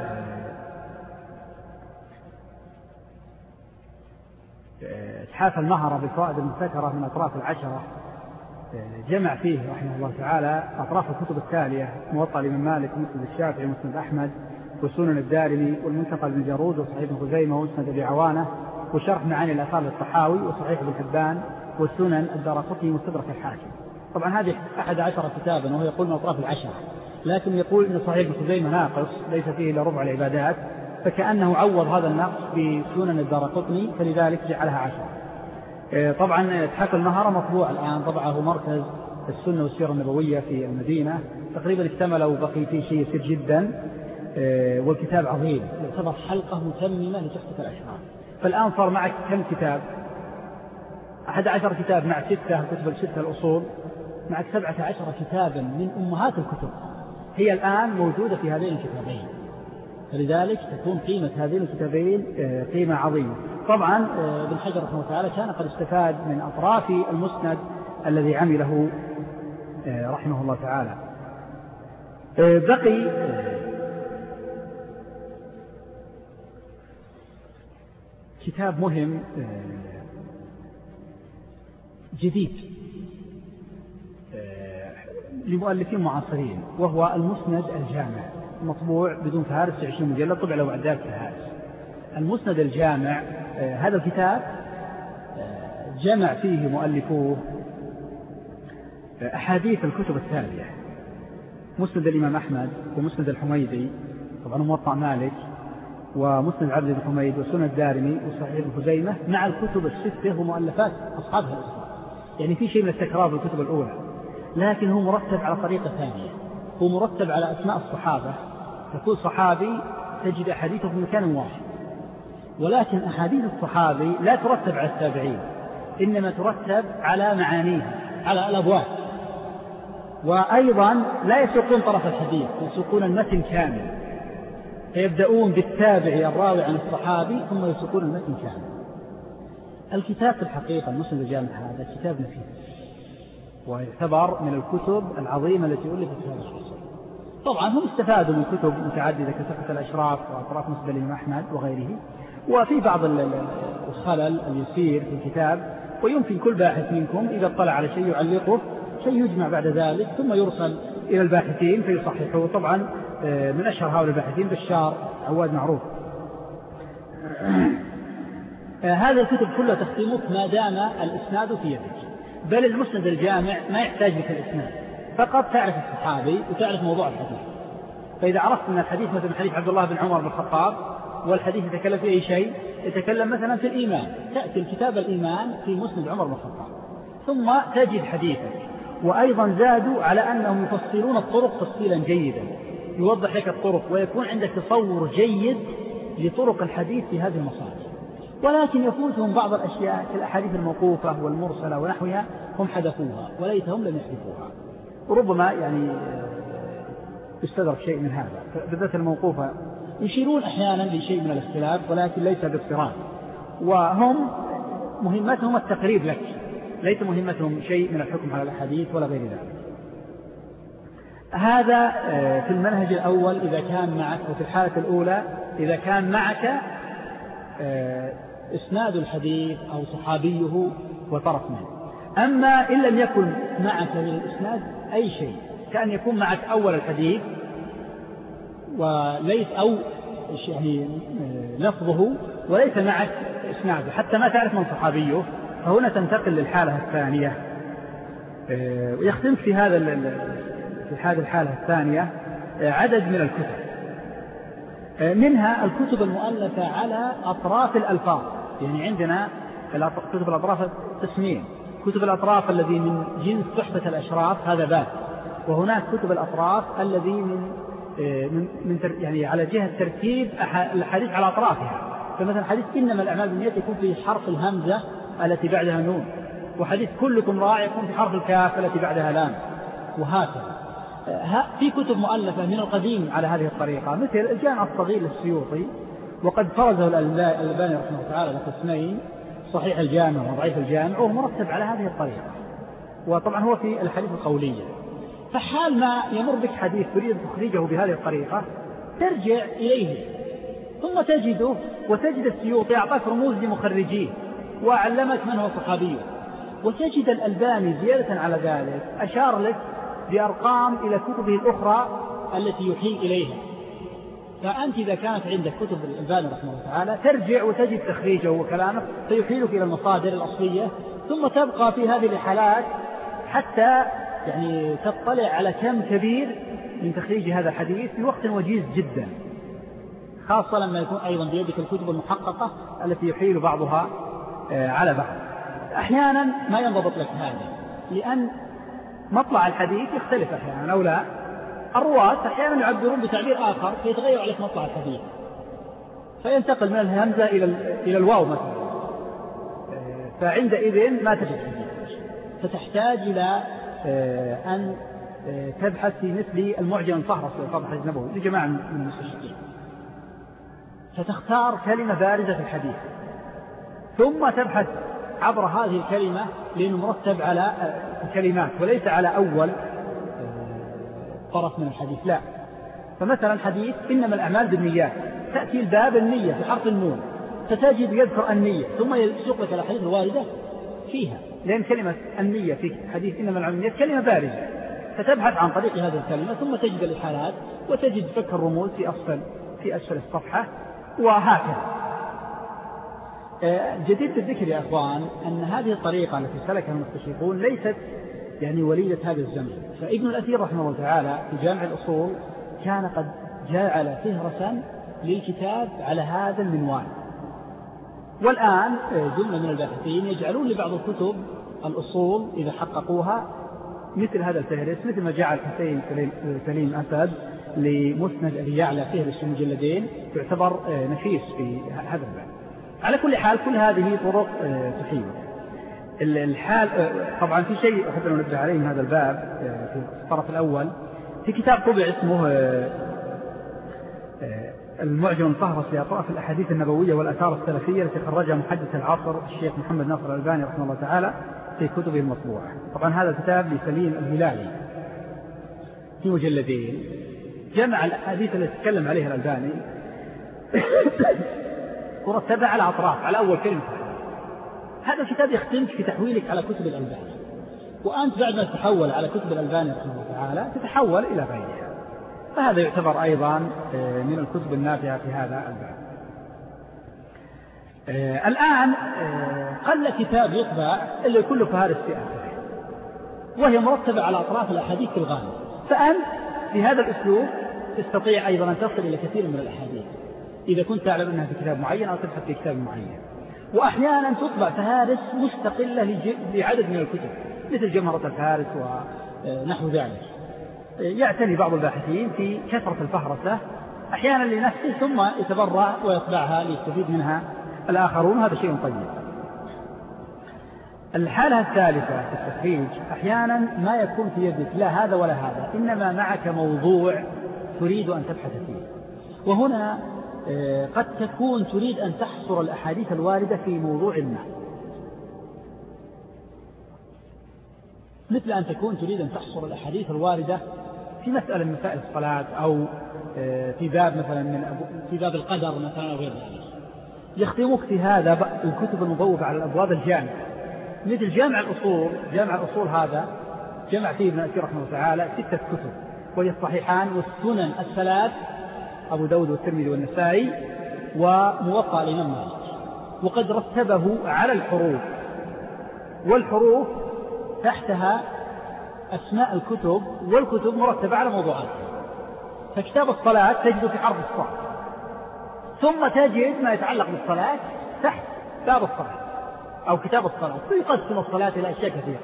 إتحاف المهرة بالفوائد المبتكرة من أطراف العشرة. جمع فيه رحمه الله تعالى أطراف الكتب التالية: موطأ الإمام مالك، مسند الشافعي، مسند أحمد، وسنن الدارمي، والمنتقى بن جارود، وصحيح ابن خزيمة، ومسند أبي عوانة، وشرح معاني الآثار للطحاوي، وصحيح ابن حبان، والسنن الدارقطني، ومستدرك الحاكم. طبعا هذه أحد عشر كتابا، وهو يقول من أطراف العشرة، لكن يقول إن صحيح ابن خزيمة ناقص ليس فيه إلا ربع العبادات، فكأنه عوض هذا النقص بسنن الدارقطني فلذلك جعلها عشرة. طبعا إتحاف المهرة مطبوع الآن، طبعه مركز السنة والسيرة النبوية في المدينة، تقريبا اكتمل وبقي فيه شيء يسير جدا، والكتاب عظيم يعتبر حلقة متممة لتحفة الأشراف. فالآن صار معك كم كتاب؟ أحد عشر كتاب مع ستة كتب الستة الأصول، معك سبعة عشر كتابا من أمهات الكتب هي الآن موجودة في هذين الكتابين، فلذلك تكون قيمة هذين الكتابين قيمة عظيمة. طبعا ابن حجر رحمه الله تعالى كان قد استفاد من أطراف المسند الذي عمله رحمه الله تعالى. بقي كتاب مهم جديد لمؤلفين معاصرين، وهو المسند الجامع، مطبوع بدون فهارس في عشرين مجلد، طبع له بعد ذلك فهارس. المسند الجامع هذا الكتاب جمع فيه مؤلفوه أحاديث الكتب التالية: مسند الإمام أحمد، ومسند الحميدي، طبعا موطأ مالك، ومسند عبد بن حميد، وسنن الدارمي، وصحيح ابن خزيمة، مع الكتب الستة ومؤلفات أصحابها الأصحاب. يعني في شيء من التكرار في الكتب الأولى، لكن هو مرتب على طريقة ثانية، هو مرتب على أسماء الصحابة، فكل صحابي تجد أحاديثه في مكان واحد، ولكن أحاديث الصحابي لا ترتب على التابعين، إنما ترتب على معانيها، على الأبواب. وأيضا لا يسوقون طرف الحديث، يسوقون المتن كامل، فيبدأون بالتابع الراوي عن الصحابي ثم يسوقون المتن كامل. الكتاب في الحقيقة المسند الجامع هذا كتاب نفيس، ويعتبر من الكتب العظيمة التي ألفت في هذا العصر. طبعا هم استفادوا من كتب متعددة كتحفة الأشراف وأطراف مسند الإمام أحمد وغيره، وفي بعض الخلل اليسير في الكتاب، ويمكن كل باحث منكم إذا اطلع على شيء يعلقه، شيء يجمع بعد ذلك ثم يرسل إلى الباحثين فيصححوه. طبعا من أشهر هؤلاء الباحثين بشار عواد معروف. هذا الكتب كلها تختمك ما دام الإسناد في يدك، بل المسند الجامع ما يحتاج لك الإسناد، فقط تعرف الصحابي وتعرف موضوع الحديث. فإذا عرفت أن الحديث مثل حديث عبد الله بن عمر بن الخطاب، والحديث يتكلم في أي شيء، يتكلم مثلا في الإيمان، تأتي الكتاب الإيمان في مسند عمر بن الخطاب ثم تجد حديثا. وأيضا زادوا على أنهم يفصلون الطرق تفصيلا جيدا، يوضح لك الطرق ويكون عندك تصور جيد لطرق الحديث في هذه المصادر. ولكن يفوتهم بعض الأشياء كالأحاديث الموقوفة والمرسلة ونحوها، هم حدثوها وليتهم لم يحدثوها، وربما يعني يستدرك شيء من هذا، بالذات الموقوفة يشيرون أحيانا لشيء من الاختلاف ولكن ليس باضطراد، وهم مهمتهم التقريب لك، ليس مهمتهم شيء من الحكم على الحديث ولا غير ذلك. هذا في المنهج الأول إذا كان معك، وفي الحالة الأولى إذا كان معك إسناد الحديث أو صحابيه وطرف منه. أما إن لم يكن معك من الإسناد أي شيء، كأن يكون معك أول الحديث وليس أو يعني لفظه وليس معك إسناده حتى ما تعرف من صحابيه، فهنا تنتقل للحالة الثانية. ويختلف في هذا في هذه الحالة الثانية عدد من الكتب، منها الكتب المؤلفة على أطراف الألفاظ. يعني عندنا كتب الأطراف قسمين: كتب الأطراف الذي من جنس تحفة الأشراف هذا باب، وهناك كتب الأطراف الذي من من من يعني على جهة ترتيب الحديث على أطرافها. فمثلا حديث إنما الأعمال بالنيات يكون في حرف الهمزة التي بعدها نون، وحديث كلكم راع يكون في حرف الكاف التي بعدها لام، وهكذا. في كتب مؤلفة من القديم على هذه الطريقة، مثل الجامع الصغير للسيوطي، وقد فرزه الألباني رحمه الله تعالى لقسمين: صحيح الجامع وضعيف الجامع، وهو مرتب على هذه الطريقة. وطبعا هو في الحديث القولية. فحال ما يمر بك حديث تريد تخرجه بهذه الطريقة ترجع إليه ثم تجده، وتجد السيوطي أعطاك رموز لمخرجيه وأعلمك من هو صحابيه، وتجد الألباني زيادة على ذلك أشار لك بأرقام إلى كتبه الأخرى التي يحيل إليها. فأنت إذا كانت عندك كتب الألباني رحمه الله تعالى ترجع وتجد تخريجه وكلامه فيحيلك إلى المصادر الأصلية، ثم تبقى في هذه الحالات حتى يعني تطلع على كم كبير من تخريج هذا الحديث في وقت وجيز جدا، خاصة لما يكون أيضا بيدك الكتب المحققة التي يحيل بعضها على بعض. أحيانا ما ينضبط لك هذا، لأن مطلع الحديث يختلف أحيانا أو لا. الرواة أحيانا يعبرون بتعبير آخر فيتغير عليك مطلع الحديث، فينتقل من الهمزة إلى إلى الواو مثلا، فعندئذ ما تجد حديث، فتحتاج إلى أن تبحث في مثل المعجم الفهرس للفضل الحديث النبوي لجماعة من المستشرقين، فتختار كلمة بارزة في الحديث ثم تبحث عبر هذه الكلمة لأنه مرتب على الكلمات وليس على أول طرف من الحديث. لا، فمثلا حديث إنما الأعمال بالنيات، تأتي الباب النية في حرف النون، فتجد يذكر النية ثم يسوق لك الحديث الواردة فيها، لأن كلمة النية في حديث إنما الأعمال بالنيات كلمة بارزة، فتبحث عن طريق هذه الكلمة ثم تجد الحالات وتجد فك الرموز في أسفل في أسفل الصفحة، وهكذا. جديد الذكر يا أخوان أن هذه الطريقة التي سلكها المستشرقون ليست يعني وليدة هذا الزمن. فابن الأثير رحمه الله تعالى في جامع الأصول كان قد جعل فهرسا للكتاب على هذا المنوال، والآن جملة من الباحثين يجعلون لبعض الكتب الأصول إذا حققوها مثل هذا الفهرس، مثل ما جعل حسين سليم أسد لمسند أبي يعلى فهرس المجلدين، تعتبر نفيس في هذا الباب. على كل حال كل هذه طرق تحيل الحال. طبعا في شيء أحب أن ننبه عليه من هذا الباب في الطرف الأول، في كتاب طبع اسمه المعجم الفهرس لأطراف الأحاديث النبوية والآثار السلفية التي خرجها محدث العصر الشيخ محمد ناصر الألباني رحمه الله تعالى في كتبه المطبوعة. طبعا هذا الكتاب لسليم الهلالي في مجلدين، جمع الأحاديث التي تكلم عليها الألباني ورتبها على أطراف على أول كلمة. هذا الكتاب يختلف في تحويلك على كتب الألباني، وأنت بعد ما تتحول على كتب الألباني رحمه الله تعالى تتحول إلى غيرها، فهذا يعتبر أيضا من الكتب النافعة في هذا الباب. الآن قل كتاب يطبع إلا يكون له فهارس في آخره، وهي مرتبة على أطراف الأحاديث في الغالب، فأنت بهذا الأسلوب تستطيع أيضا أن تصل إلى كثير من الأحاديث إذا كنت تعلم أنها في كتاب معين أو تبحث في كتاب معين. وأحيانا تطبع فهارس مستقلة لعدد من الكتب مثل جمهرة الفهارس ونحو ذلك. يعتني بعض الباحثين في كثرة الفهرسة أحيانا لنفسه ثم يتبرع ويطبعها ليستفيد منها الآخرون، هذا شيء طيب. الحالة الثالثة في التخريج أحيانا ما يكون في يدك لا هذا ولا هذا، إنما معك موضوع تريد أن تبحث فيه، وهنا قد تكون تريد أن تحصر الأحاديث الواردة في موضوع ما، مثل أن تكون تريد أن تحصر الأحاديث الواردة في مسألة من مسائل الصلاة أو في باب مثلا من في باب القدر مثلا أو غير ذلك. يختمك في هذا الكتب المبوبة على الأبواب الجامعة، مثل جامع الأصول. جامع الأصول هذا جمع فيه ابن الأثير رحمه الله تعالى ستة كتب، وهي الصحيحان والسنن الثلاث أبو داود والترمذي والنسائي وموطأ الإمام مالك. وقد رتبه على الحروف، والحروف تحتها أسماء الكتب، والكتب مرتبة على موضوعات. فكتاب الصلاة تجد في حرف الصاد، ثم تجد ما يتعلق بالصلاة تحت باب الصلاة أو كتاب الصلاة. فيقسم الصلاة إلى أشياء كثيرة.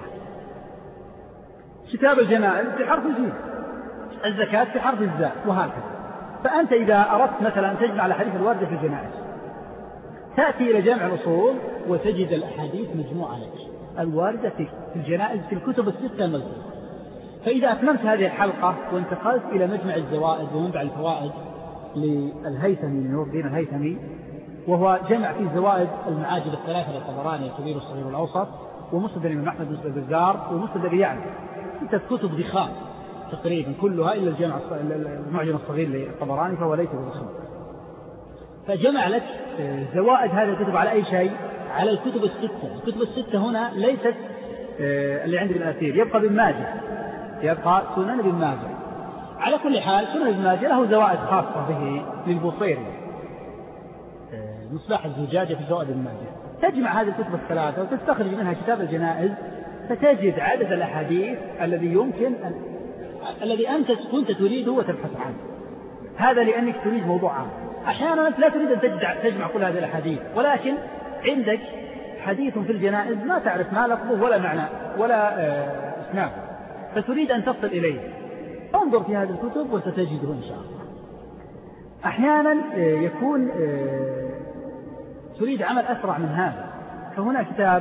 كتاب الجنائز في حرف الجيم، الزكاة في حرف الزاء، وهكذا. فأنت إذا أردت مثلا أن تجمع الأحاديث الواردة في الجنائز، تأتي إلى جامع الأصول وتجد الأحاديث مجموعة لك الواردة في الجنائز في الكتب الستة المذكورة. فإذا أتممت هذه الحلقة وانتقلت إلى مجمع الزوائد ومنبع الفوائد للهيثمي نور الدين الهيثمي، وهو جمع في زوائد المعاجم الثلاثة للطبراني الكبير والصغير والأوسط، ومسند الإمام أحمد ومسند البزار ومسند أبي يعلى، ستة كتب ضخام تقريبا كلها إلا الجامع المعجم الصغير للطبراني، فهو ليس بضخم. فجمع لك زوائد هذه الكتب على أي شيء؟ على الكتب الستة. الكتب الستة هنا ليست اللي عند ابن الأثير، يبقى ابن ماجه، يبقى سنن ابن ماجه. على كل حال سنن ابن ماجه له زوائد خاصة به للبوصيري، مصباح الزجاجة في زوائد ابن ماجه. تجمع هذه الكتب الثلاثة وتستخرج منها كتاب الجنائز، فتجد عدد الأحاديث الذي يمكن أن... الذي أنت كنت تريده وتبحث عنه. هذا لأنك تريد موضوع عام. أحيانا لا تريد أن تجمع كل هذه الأحاديث، ولكن عندك حديث في الجنائز ما تعرف ما لفظه ولا معنى ولا اسناده، فتريد أن تصل إليه. انظر في هذه الكتب وستجده إن شاء الله. أحيانا يكون تريد عمل أسرع من هذا، فهنا كتاب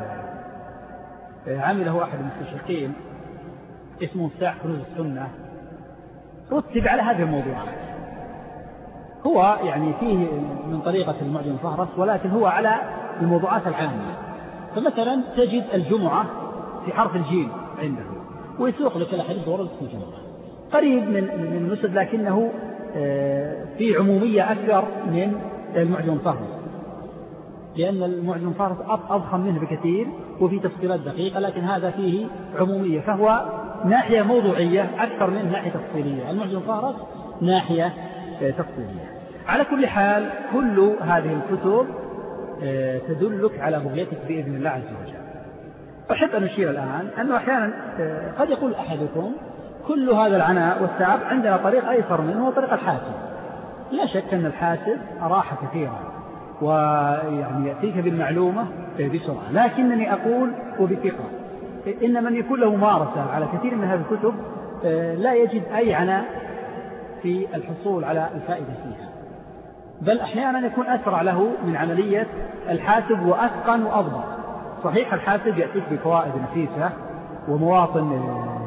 عمله أحد المستشرقين اسمه مفتاح كنوز السنة، رتب على هذه الموضوعات. هو يعني فيه من طريقة المعجم الفهرس، ولكن هو على الموضوعات العامة. فمثلا تجد الجمعة في حرف الجيم عنده، ويسوق لك الأحاديث وردت في الجمعة، قريب من من المسند، لكنه في عمومية أكثر من المعجم الفهرس، لأن المعجم الفهرس أضخم منه بكثير وفي تفصيلات دقيقة، لكن هذا فيه عمومية، فهو ناحية موضوعية أكثر من ناحية تفصيلية. المعجم الفهرس ناحية تفصيلية. على كل حال كل هذه الكتب تدلك على بغيتك بإذن الله عز وجل. أحب أن أشير الآن أنه أحيانا قد يقول أحدكم كل هذا العناء والتعب عندنا طريق أيسر منه، هو طريق الحاسب. لا شك أن الحاسب راحة كثيرة ويعني يأتيك بالمعلومة بسرعة، لكنني أقول وبثقة إن من يكون له ممارسة على كثير من هذه الكتب لا يجد أي عناء في الحصول على الفائدة فيها، بل أحيانا يكون أسرع له من عملية الحاسب وأتقن وأضبط. صحيح الحاسب يأتيك بفوائد نفيسة ومواطن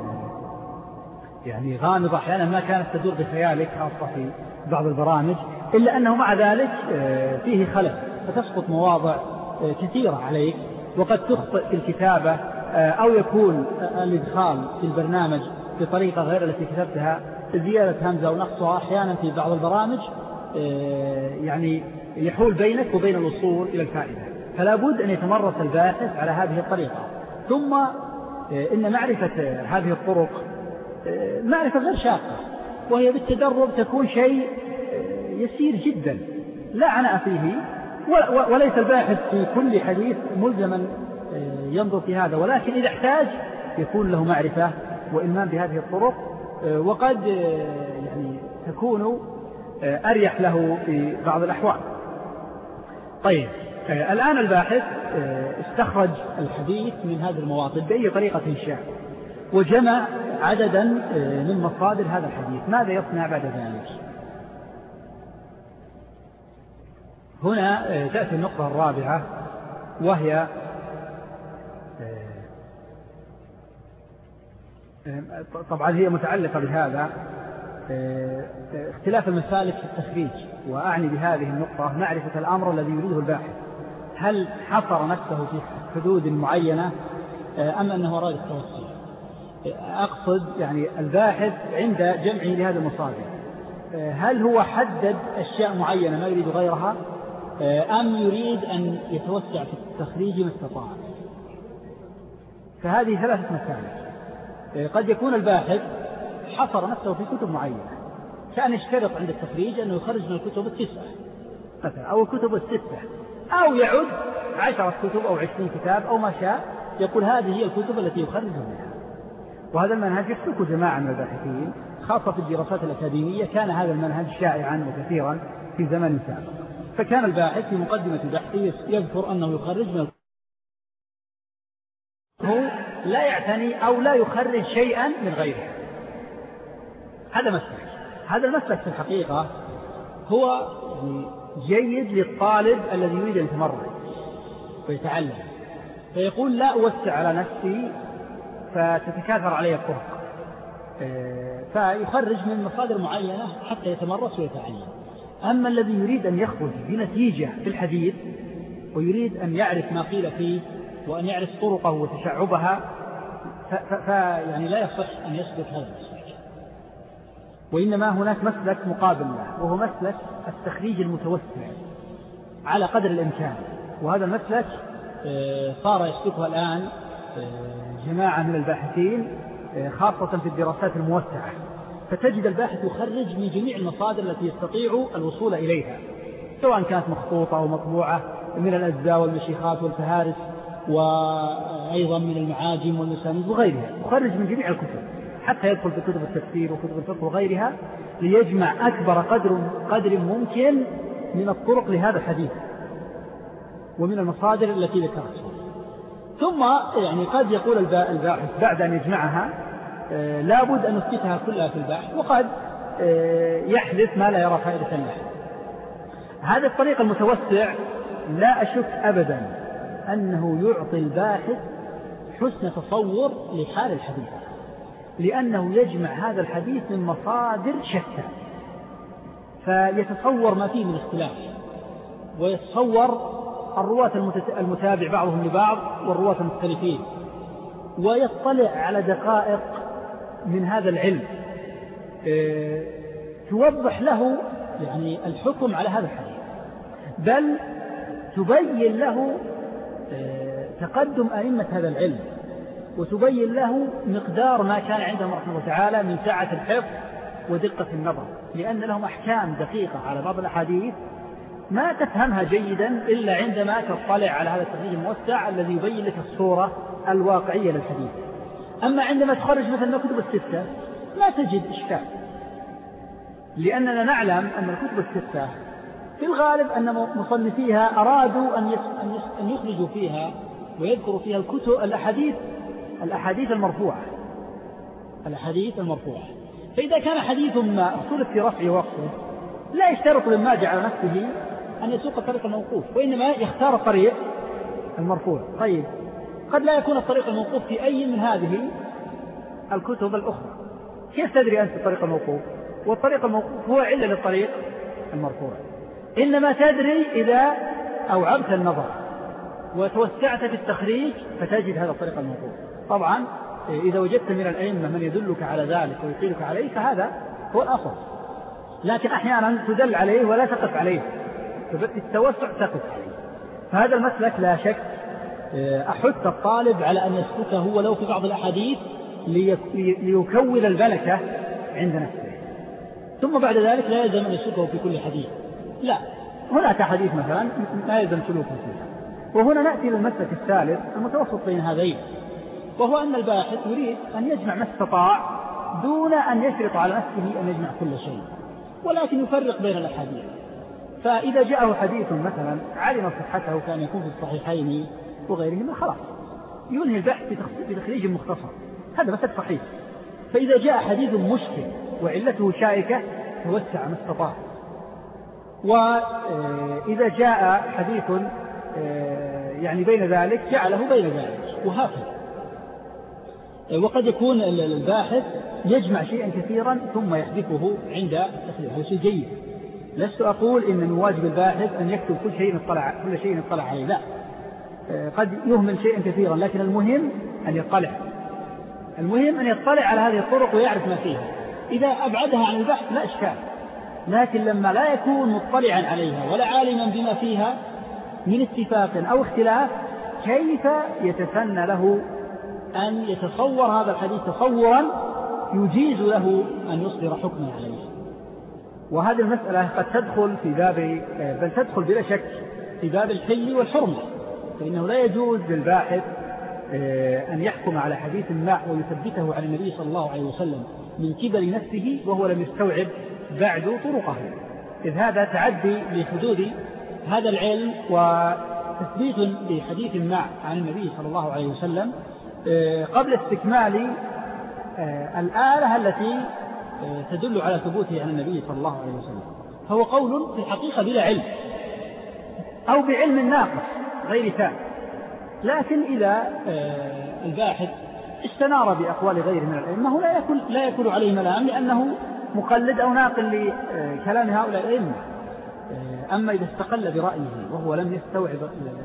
يعني غامضة أحيانا ما كانت تدور بخيالك، خاصة في بعض البرامج، إلا أنه مع ذلك فيه خلل، فتسقط مواضع كثيرة عليك، وقد تخطئ في الكتابة، أو يكون الإدخال في البرنامج بطريقة غير التي كتبتها، زيادة همزة ونقصها أحيانا في بعض البرامج يعني يحول بينك وبين الوصول إلى الفائدة. فلا بد أن يتمرس الباحث على هذه الطريقة. ثم إن معرفة هذه الطرق معرفة غير شاقة، وهي بالتدرب تكون شيء يسير جدا لا عناء فيه، وليس الباحث في كل حديث ملزما ينظر في هذا، ولكن إذا احتاج يكون له معرفة وإلمام بهذه الطرق، وقد يعني تكون أريح له في بعض الأحوال. طيب الآن الباحث استخرج الحديث من هذه المواطن بأي طريقة شاء، وجمع عددا من مصادر هذا الحديث. ماذا يصنع بعد ذلك؟ هنا تأتي النقطة الرابعة، وهي طبعا هي متعلقة بهذا اختلاف المسالك في التخريج، وأعني بهذه النقطة معرفة الأمر الذي يريده الباحث، هل حصر نفسه في حدود معينة أم أنه أراد التوسع؟ أقصد يعني الباحث عند جمعه لهذه المصادر هل هو حدد أشياء معينة ما يريد غيرها، أم يريد أن يتوسع في التخريج ما استطاع؟ فهذه ثلاثة مسالك. قد يكون الباحث حصر نفسه في كتب معينة، كان يشترط عند التخريج أنه يخرج من الكتب التسعة مثلا أو الكتب الستة، أو يعد عشرة كتب أو عشرين كتاب أو ما شاء، يقول هذه هي الكتب التي يخرج منها. وهذا المنهج يسلكه جماعة من الباحثين خاصة في الدراسات الأكاديمية. كان هذا المنهج شائعا وكثيرا في زمن سابق. فكان الباحث في مقدمة بحثه يذكر أنه يخرج من هو لا يعتني أو لا يخرج شيئا من غيره. هذا مسلك. هذا المسلك في الحقيقة هو جيد للطالب الذي يريد أن يتمرن ويتعلم، فيقول لا أوسع على نفسي فتتكاثر علي الطرق، فيخرج من مصادر معينة حتى يتمرس ويتعلم. أما الذي يريد أن يخرج بنتيجة في الحديث ويريد أن يعرف ما قيل فيه وأن يعرف طرقه وتشعبها، فيعني لا يصح أن يسلك هذا المسلك. وإنما هناك مسلك مقابل له، وهو مسلك التخريج المتوسع على قدر الإمكان. وهذا المسلك صار يسلكها الآن جماعة من الباحثين خاصة في الدراسات الموسعة. فتجد الباحث يخرج من جميع المصادر التي يستطيع الوصول إليها، سواء كانت مخطوطة أو مطبوعة، من الأجزاء والمشيخات والفهارس، وأيضا من المعاجم والمسانيد وغيرها. يخرج من جميع الكتب حتى يدخل في كتب التفسير وكتب الفقه وغيرها، ليجمع أكبر قدر, قدر ممكن من الطرق لهذا الحديث ومن المصادر التي ذكرتها. ثم يعني قد يقول الباحث بعد أن يجمعها آه لابد أن نثبتها كلها في البحث، وقد آه يحدث ما لا يرى فائدة له. هذا الطريق المتوسع لا أشك أبدا أنه يعطي الباحث حسن تصور لحال الحديث، لأنه يجمع هذا الحديث من مصادر شتى، فيتصور ما فيه من اختلاف، ويتصور الرواة المتابع بعضهم لبعض والرواة المختلفين، ويطلع على دقائق من هذا العلم توضح له يعني الحكم على هذا الحديث، بل تبين له تقدم أئمة هذا العلم، وتبين له مقدار ما كان عندهم رحمه الله تعالى من سعة الحفظ ودقة النظر، لأن لهم أحكام دقيقة على بعض الأحاديث ما تفهمها جيدا إلا عندما تطلع على هذا التخريج الموسع الذي يبين لك الصورة الواقعية للحديث. أما عندما تخرج مثلا الكتب الستة لا تجد إشكال، لأننا نعلم أن الكتب الستة في الغالب أن مصنفيها أرادوا أن يخرجوا فيها ويذكروا فيها الكتب الأحاديث الأحاديث المرفوعة الأحاديث المرفوعة فإذا كان حديث ما اختلف في رفعه ووقفه لا يشترط لما جعل نفسه أن يسوق الطريق الموقوف، وإنما يختار الطريق المرفوع. طيب قد لا يكون الطريق الموقوف في أي من هذه الكتب الأخرى، كيف تدري أنت الطريق الموقوف؟ والطريق الموقوف هو علة للطريق المرفوع. إنما تدري إذا أوعبت النظر وتوسعت في التخريج فتجد هذا الطريق الموقوف. طبعا إذا وجدت من الأئمة من يدلك على ذلك ويقيلك عليه فهذا هو الأصل، لكن أحيانا تدل عليه ولا تقف عليه، فبدأ التوسع تقف عليه. فهذا المسلك لا شك أحث الطالب على أن يسلكه ولو في بعض الأحاديث ليكون البلكة عند نفسه، ثم بعد ذلك لا يلزم أن يسلكه في كل حديث، لا، هناك حديث مثلا لا يلزم سلوكه فيها. وهنا نأتي للمسلك الثالث المتوسط بين هذين، وهو أن الباحث يريد أن يجمع ما استطاع دون أن يشرط على نفسه أن يجمع كل شيء، ولكن يفرق بين الأحاديث. فإذا جاءه حديث مثلا علم صحته كان يكون في الصحيحين وغيرهما خلاص ينهي البحث بتخريج مختصر، هذا مسلك صحيح. فإذا جاء حديث مشكل وعلته شائكة توسع ما استطاع، وإذا جاء حديث يعني بين ذلك جعله بين ذلك، وهكذا. وقد يكون الباحث يجمع شيئا كثيرا ثم يحذفه عند التخريج، هذا شيء جيد. لست أقول إن من واجب الباحث أن يكتب كل شيء اطلع كل شيء اطلع عليه، لا، قد يهمل شيئا كثيرا، لكن المهم أن يطلع المهم أن يطلع على هذه الطرق ويعرف ما فيها. إذا أبعدها عن البحث لا إشكال، لكن لما لا يكون مطلعا عليها ولا عالما بما فيها من اتفاق أو اختلاف كيف يتسنى له أن يتصور هذا الحديث تصورا يجيز له أن يصدر حكما عليه. وهذه المسألة قد تدخل في باب بل تدخل بلا شك في باب الحل والحرمة، فإنه لا يجوز للباحث أن يحكم على حديث ما ويثبته على النبي صلى الله عليه وسلم من كبر نفسه وهو لم يستوعب بعد طرقه، إذ هذا تعدي لحدود هذا العلم وتثبيت لحديث ما عن النبي صلى الله عليه وسلم قبل استكمال الآلة التي تدل على ثبوته عن النبي صلى الله عليه وسلم. فهو قول في الحقيقة بلا علم أو بعلم ناقص غير تام، لكن إذا الباحث استنار بأقوال غيره من الأئمة لا يكون لا يكون عليه ملام لأنه مقلد أو ناقل لكلام هؤلاء الأئمة. أما إذا استقل برأيه وهو لم يستوعب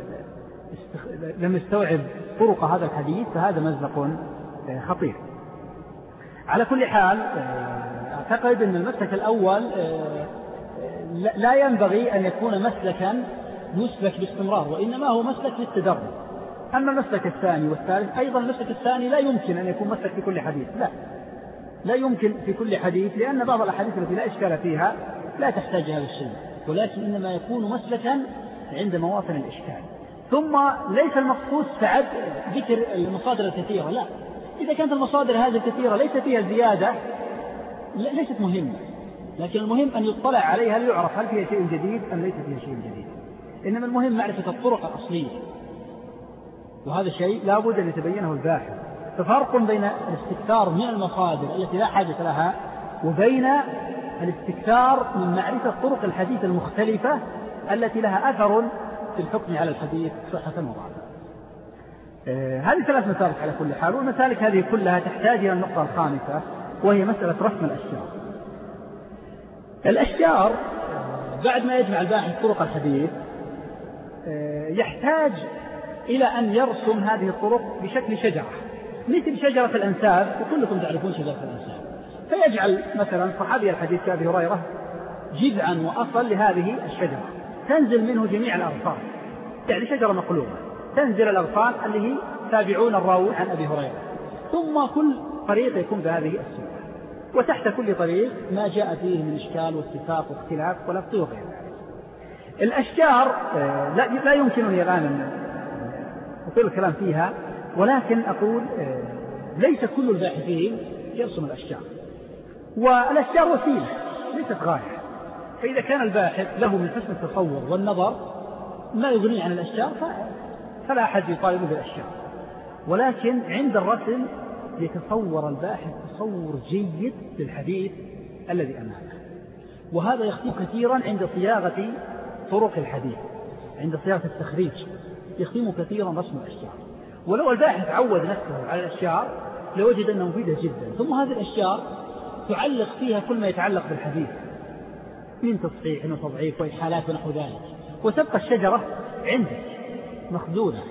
لم يستوعب طرق هذا الحديث فهذا مزلق خطير. على كل حال أعتقد أن المسلك الأول لا ينبغي أن يكون مسلكا يسلك باستمرار، وإنما هو مسلك للتدرج. أما المسلك الثاني والثالث أيضا المسلك الثاني لا يمكن أن يكون مسلك في كل حديث، لا لا يمكن في كل حديث، لأن بعض الأحاديث التي لا إشكال فيها لا تحتاج هذا الشيء، ولكن إنما يكون مسلكا عند مواطن الإشكال. ثم ليس المقصود سعد ذكر المصادر الكثيرة، لا، إذا كانت المصادر هذه الكثيرة ليس فيها زيادة ليست مهمة، لكن المهم أن يطلع عليها ليعرف هل فيها شيء جديد أم ليس فيها شيء جديد. إنما المهم معرفة الطرق الأصلية، وهذا الشيء لا بد أن يتبينه الباحث. ففرق بين الاستكثار من المصادر التي لا حاجة لها وبين الاستكثار من معرفة طرق الحديث المختلفة التي لها أثر في الحكم على الحديث صحة وضعفا. آه هذه ثلاث مسالك على كل حال، والمسالك هذه كلها تحتاج إلى النقطة الخامسة وهي مسألة رسم الأشجار. الأشجار بعد ما يجمع الباحث طرق الحديث آه يحتاج إلى أن يرسم هذه الطرق بشكل شجرة، مثل شجرة الأنساب، وكلكم تعرفون شجرة الأنساب. فيجعل مثلا صحابي الحديث كأبي هريرة جذعا وأصل لهذه الشجرة تنزل منه جميع الأغصان، يعني شجرة مقلوبة تنزل الأغصان اللي هي تابعون الراوي عن أبي هريرة، ثم كل طريق يكون بهذه الصورة، وتحت كل طريق ما جاء فيه من إشكال واتفاق واختلاف ولفظ وغير ذلك. الأشجار لا يمكنني الآن أن أطيل الكلام فيها، ولكن أقول ليس كل الباحثين يرسم الأشجار، والأشجار وسيلة ليست غاية. فإذا كان الباحث له من حسن التصور والنظر ما يغني عن الأشجار فلا أحد يطالب بالأشجار، ولكن عند الرسم يتصور الباحث تصور جيد للحديث الذي أمامه، وهذا يختلف كثيرا عند صياغة طرق الحديث، عند صياغة التخريج يختم كثيرا رسم الأشجار. ولو الباحث عود نفسه على الأشجار لوجد أنه مفيدة جدا. ثم هذه الأشجار تعلق فيها كل ما يتعلق بالحديث من تصحيح وتضعيف وإحالات ونحو ذلك، وتبقى الشجرة عندك مخزونة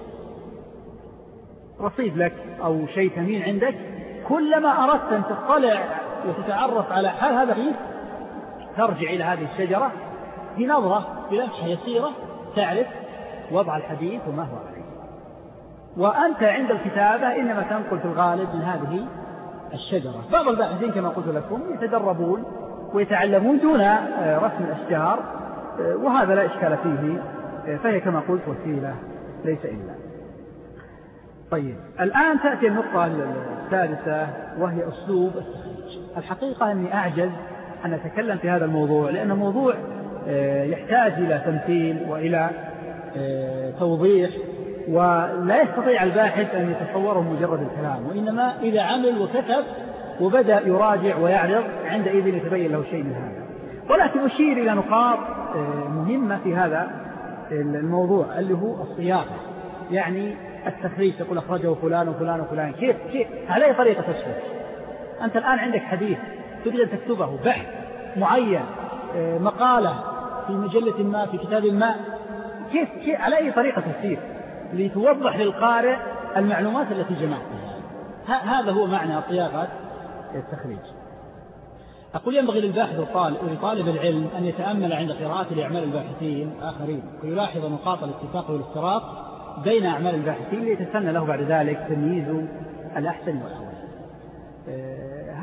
رصيد لك أو شيء ثمين عندك، كلما أردت أن تطلع وتتعرف على حال هذا الحديث ترجع إلى هذه الشجرة بنظرة بلمحة يسيرة تعرف وضع الحديث وما هو عليه. وأنت عند الكتابة إنما تنقل في الغالب من هذه الشجرة. بعض الباحثين كما قلت لكم يتدربون ويتعلمون دون رسم الأشجار، وهذا لا إشكال فيه، فهي كما قلت وسيلة ليس إلا. طيب الآن تأتي النقطة الثالثة وهي أسلوب التخريج. الحقيقة أني أعجز أن أتكلم في هذا الموضوع، لأنه موضوع يحتاج إلى تمثيل وإلى توضيح، ولا يستطيع الباحث أن يتصوره مجرد الكلام، وإنما إذا عمل وكتب وبدأ يراجع ويعرض عندئذ يتبين له شيء من هذا. ولكن أشير إلى نقاط مهمة في هذا الموضوع اللي هو الصياغة، يعني التخريج تقول أخرجه فلان وفلان وفلان، كيف كيف على أي طريقة تشرح؟ أنت الآن عندك حديث تريد أن تكتبه بحث معين، مقالة في مجلة ما في كتاب ما، كيف كيف على أي طريقة تسير لتوضح للقارئ المعلومات التي جمعتها؟ هذا هو معنى صياغة التخريج. أقول ينبغي للباحث وطالب العلم أن يتأمل عند قراءة لأعمال الباحثين آخرين، ويلاحظ نقاط الاتفاق والافتراق بين أعمال الباحثين ليتسنى له بعد ذلك تمييز الأحسن والأول.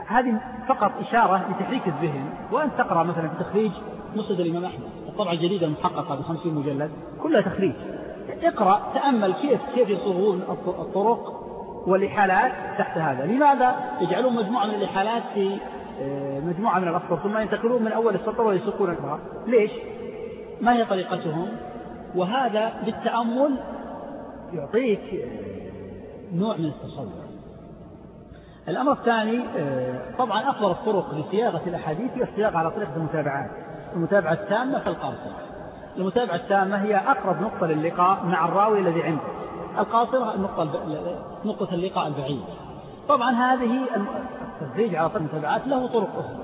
هذه فقط إشارة لتحريك الذهن. وأن تقرأ مثلا في تخريج مسند الإمام أحمد الطبعة الجديدة المحققة بخمسين مجلد كلها تخريج، اقرأ تأمل كيف كيف يصوغون الطرق والإحالات تحت هذا. لماذا يجعلون مجموعة من الإحالات في مجموعة من الأسطر ثم ينتقلون من أول السطر ويسقون الأخرى؟ ليش؟ ما هي طريقتهم؟ وهذا بالتأمل يعطيك نوع من التصور. الأمر الثاني، طبعا أفضل الطرق لصياغة الأحاديث هي الصياغة على طريقة المتابعات، المتابعة التامة فالقاصرة. المتابعة التامة هي أقرب نقطة للقاء مع الراوي الذي عندك، القاصرة النقطة نقطة اللقاء البعيد. طبعا هذه التدريج على طريقة المتابعات له طرق أخرى،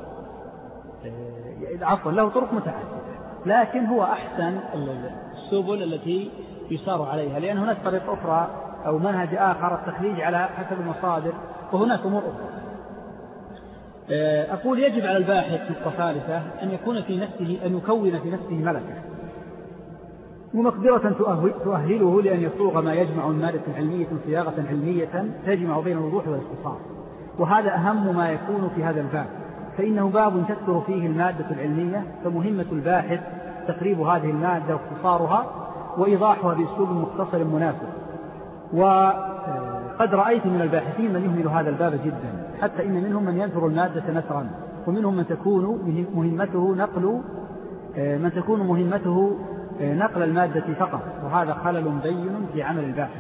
عفوا له طرق متعددة، لكن هو أحسن السبل التي يسار عليها، لأن هناك طريقة أخرى أو منهج آخر التخريج على حسب المصادر، وهناك أمور أخرى. أقول يجب على الباحث نقطة ثالثة أن يكون في نفسه أن يكون في نفسه ملكة ومقدرة تؤهله لأن يصوغ ما يجمع المادة العلمية صياغة علمية تجمع بين الوضوح والاختصار. وهذا أهم ما يكون في هذا الباب، فإنه باب تكثر فيه المادة العلمية، فمهمة الباحث تقريب هذه المادة واختصارها وإيضاحها بأسلوب مختصر مناسب. وقد رأيت من الباحثين من يهمل هذا الباب جدا، حتى إن منهم من ينثر المادة نثرا، ومنهم من تكون مهمته نقل من تكون مهمته نقل المادة فقط، وهذا خلل بين في عمل الباحث.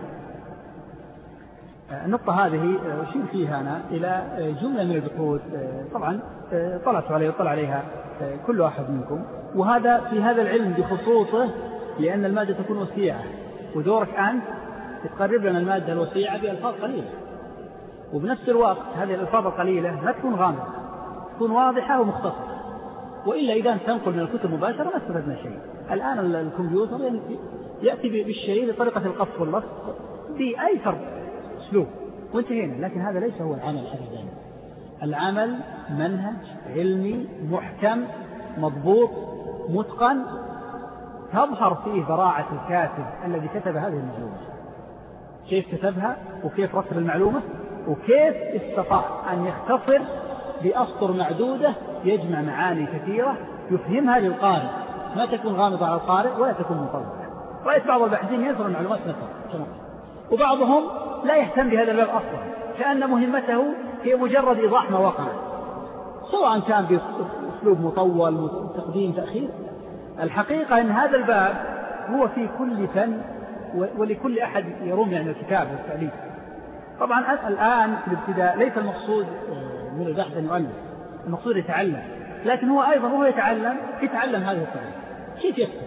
النقطة هذه أشير فيها أنا إلى جملة من البحوث، طبعا طلعت عليها طلع عليها كل واحد منكم، وهذا في هذا العلم بخصوصه، لأن المادة تكون وسيعة، ودورك أنت تقرب لنا المادة الوسيعة بألفاظ قليلة، وبنفس الوقت هذه الألفاظ القليلة ما تكون غامضة، تكون واضحة ومختصرة، وإلا إذا تنقل من الكتب مباشرة ما استفدنا شيء. الآن الكمبيوتر يأتي بالشيء بطريقة القص واللصق بأيسر أسلوب وانتهينا، لكن هذا ليس هو العمل أبدا. العمل منهج علمي محكم مضبوط متقن، تظهر فيه براعة الكاتب الذي كتب هذه المعلومة، كيف كتبها وكيف رتب المعلومة وكيف استطاع أن يختصر بأسطر معدودة يجمع معاني كثيرة يفهمها للقارئ، ما تكون غامضة على القارئ ولا تكون مطولة. رأيت بعض الباحثين ينثر المعلومات نثر، وبعضهم لا يهتم بهذا الباب أصلا، كأن مهمته هي مجرد إيضاح ما وقع، سواء كان بأسلوب مطول تقديم تأخير. الحقيقة أن هذا الباب هو في كل فن ولكل أحد يروم يعني الكتاب والتأليف. طبعا الآن في الابتداء ليس المقصود من البحث أن يؤلف، المقصود يتعلم، لكن هو أيضا وهو يتعلم يتعلم هذه الطريقة كيف يكتب.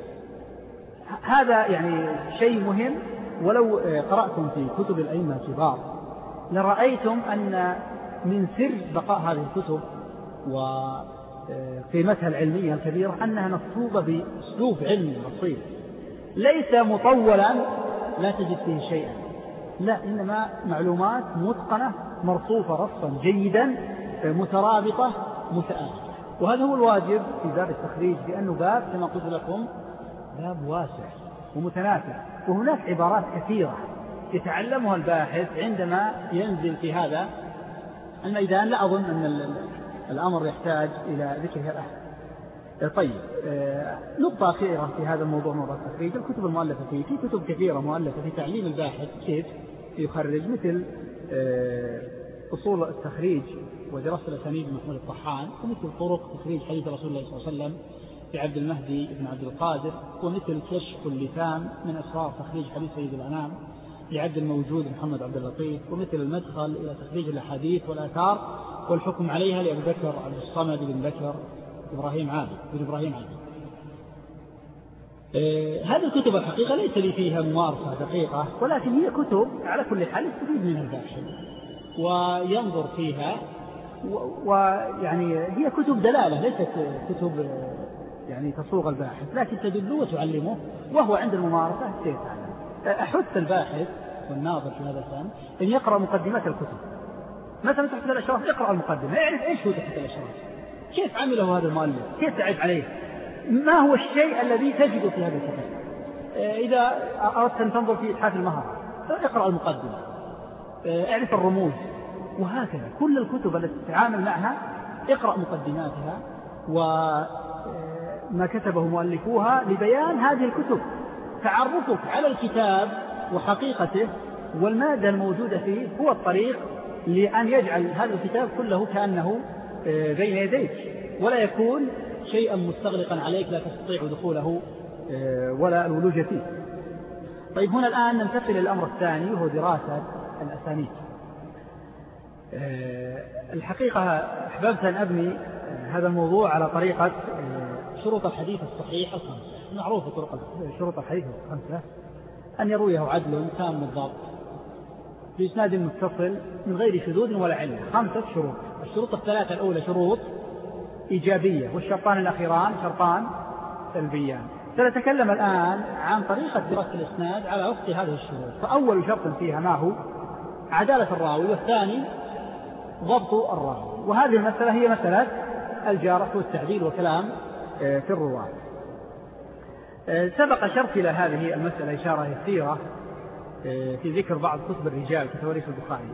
هذا يعني شيء مهم، ولو قرأتم في كتب الأئمة الكبار لرأيتم أن من سر بقاء هذه الكتب وقيمتها العلمية الكبيرة أنها مكتوبة بأسلوب علمي بسيط، ليس مطولا لا تجد فيه شيئا، لا، إنما معلومات متقنة مرصوفة رصا جيدا مترابطة متآلفة. وهذا هو الواجب في باب التخريج، لأنه باب كما قلت لكم باب واسع ومتنافع، وهناك عبارات كثيرة يتعلمها الباحث عندما ينزل في هذا الميدان. لا أظن أن الأمر يحتاج إلى ذكرها الآن. طيب، نقطة أخيرة في هذا الموضوع، موضوع التخريج، الكتب المؤلفة فيه، في كتب كثيرة مؤلفة في تعليم الباحث كيف يخرج، مثل أصول التخريج ودراسة الأسانيد محمود الطحان، ومثل طرق تخريج حديث رسول الله صلى الله عليه وسلم في عبد المهدي بن عبد القادر، ومثل كشف اللثام من أسرار تخريج حديث سيد الأنام لعبد الموجود محمد عبد اللطيف، ومثل المدخل إلى تخريج الأحاديث والآثار والحكم عليها لأبي بكر عبد الصمد بن بكر إبراهيم عابد بن إبراهيم عابد. آه هذه الكتب الحقيقة ليس لي فيها ممارسة دقيقة، ولكن هي كتب على كل حال يستفيد منها الباحث وينظر فيها، ويعني هي كتب دلالة ليست كتب يعني تصوغ الباحث، لكن تدل وتعلمه، وهو عند الممارسة سيتعلم. أحث الباحث والناظر في هذا الفن أن يقرأ مقدمات الكتب، مثلا تحت الأشراف يقرأ المقدمة، يعرف إيش هو تحت الأشراف، كيف عمله هذا المؤلف، كيف تعب عليه، ما هو الشيء الذي تجده في هذا الكتاب. إذا أردت أن تنظر في إتحاف المهرة اقرأ المقدمة، اعرف الرموز، وهكذا كل الكتب التي تتعامل معها اقرأ مقدماتها وما كتبه مؤلفوها لبيان هذه الكتب. تعرفك على الكتاب وحقيقته والمادة الموجودة فيه هو الطريق لأن يجعل هذا الكتاب كله كأنه بين يديك ولا يكون شيئا مستغلقا عليك لا تستطيع دخوله ولا الولوج فيه. طيب هنا الآن ننتقل للأمر الثاني وهو دراسة الأسانيد. الحقيقة أحببت أن أبني هذا الموضوع على طريقة شروط الحديث الصحيح الخمسة. معروف طرق شروط الحديث الخمسة أن يرويه عدل تام الضبط بإسناد متصل من غير شذوذ ولا علة. خمسة شروط. الشروط الثلاثة الأولى شروط إيجابية والشرطان الأخيران شرطان سلبيان. سنتكلم الآن عن طريقة دراسة الإسناد على وفق هذه الشروط. فأول شرط فيها ما هو عدالة الراوي والثاني ضبط الراوي. وهذه المسألة هي مسألة الجارح والتعديل وكلام في الرواة. سبق شرط إلى هذه المسألة إشارة يسيرة في ذكر بعض كتب الرجال كتواريخ البخاري.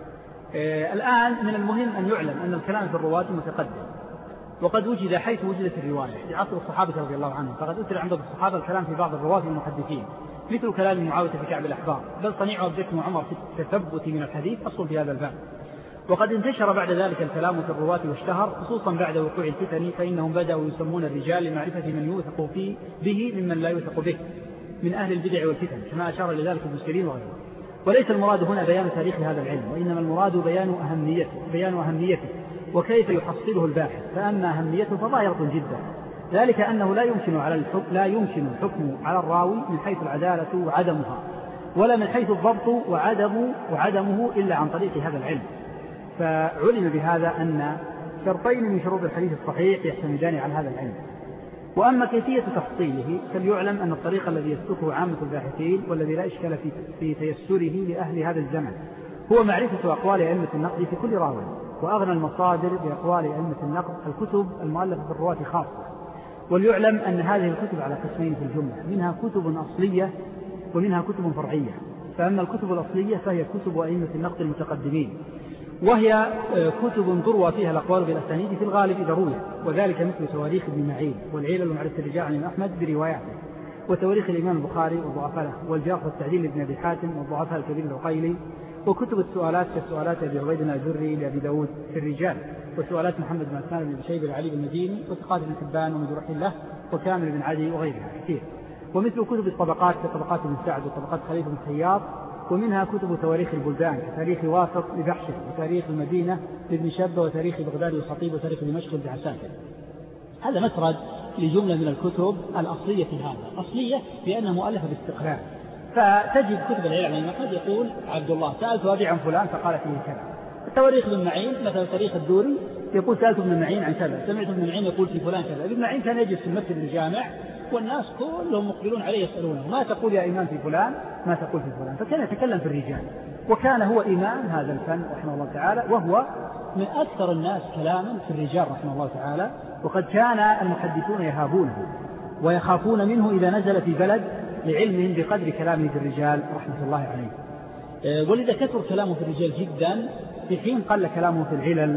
الآن من المهم أن يعلم أن الكلام في الرواة متقدم وقد وجد حيث وجدت الرواية في عصر الصحابة رضي الله عنهم. فقد أثر عند الصحابة الكلام في بعض الرواة المحدثين مثل كلام معاوية في كعب الأحبار بل صنيع عبد الله وعمر في التثبت من الحديث أصل في هذا الباب. وقد انتشر بعد ذلك الكلام في الرواة واشتهر خصوصا بعد وقوع الفتن فإنهم بدأوا يسمون الرجال لمعرفة من يوثق فيه به ممن لا يوثق به من أهل البدع والفتن كما أشار لذلك ابن سيرين وغيره. وليس المراد هنا بيان تاريخ هذا العلم وإنما المراد بيان أهميته, بيان أهميته وكيف يحصله الباحث. فأما أهميته فظاهرة جدا ذلك أنه لا يمكن على الحكم لا يمكن الحكم على الراوي من حيث العدالة وعدمها ولا من حيث الضبط وعدم وعدمه إلا عن طريق هذا العلم. فعلم بهذا أن شرطين من شروط الحديث الصحيح يعتمدان على هذا العلم. وأما كيفية تفصيله فليعلم أن الطريق الذي يسلكه عامة الباحثين والذي لا إشكال في, في تيسره لأهل هذا الزمن هو معرفة أقوال أئمة النقد في كل راوي. وأغنى المصادر بأقوال أئمة النقد الكتب المؤلفة في الرواة خاصة. وليعلم أن هذه الكتب على قسمين في الجملة منها كتب أصلية ومنها كتب فرعية. فأما الكتب الأصلية فهي كتب أئمة النقد المتقدمين وهي كتب تروى فيها الأقوال بالأسانيد في الغالب إذا روي وذلك مثل تواريخ ابن معين والعلل ومعرفة الرجال عن أحمد برواياته وتواريخ الإمام البخاري وضعفاء والجرح والتعديل لابن أبي حاتم والضعفاء الكبير العقيلي وكتب السؤالات كسؤالات أبي عبيد الأجري لأبي داود في الرجال وسؤالات محمد بن عثمان بن بشيب العلي بن المديني وثقات بن حبان ومجروح الله وكامل بن عدي وغيرها كثير. ومثل كتب الطبقات كطبقات بن سعد وطبقات خليفة بن خياط. ومنها كتب تواريخ البلدان كتاريخ واسط لبحشة وتاريخ المدينة لابن شبة وتاريخ بغداد والخطيب وتاريخ دمشق لابن عساكر. هذا مسرد لجملة من الكتب الأصلية في هذا. أصلية لأنها مؤلفة باستقرار. فتجد كتب العلم عن أحمد يقول عبد الله سألت أبي عن فلان فقال فيه كذا. التواريخ ابن معين مثلا تاريخ الدوري يقول سألت ابن معين عن كذا سمعت ابن معين يقول في فلان كذا. ابن معين كان يجلس في المسجد الجامع والناس كلهم مقبلون عليه يسألونه ما تقول يا إمام في فلان ما تقول في فلان. فكان يتكلم في الرجال وكان هو إمام هذا الفن رحمه الله تعالى وهو من أكثر الناس كلاما في الرجال رحمه الله تعالى. وقد كان المحدثون يهابونه ويخافون منه إذا نزل في بلد لعلمهم بقدر كلامه في الرجال رحمة الله عليه. ولذا كثر كلامه في الرجال جدا في حين قل كلامه في العلل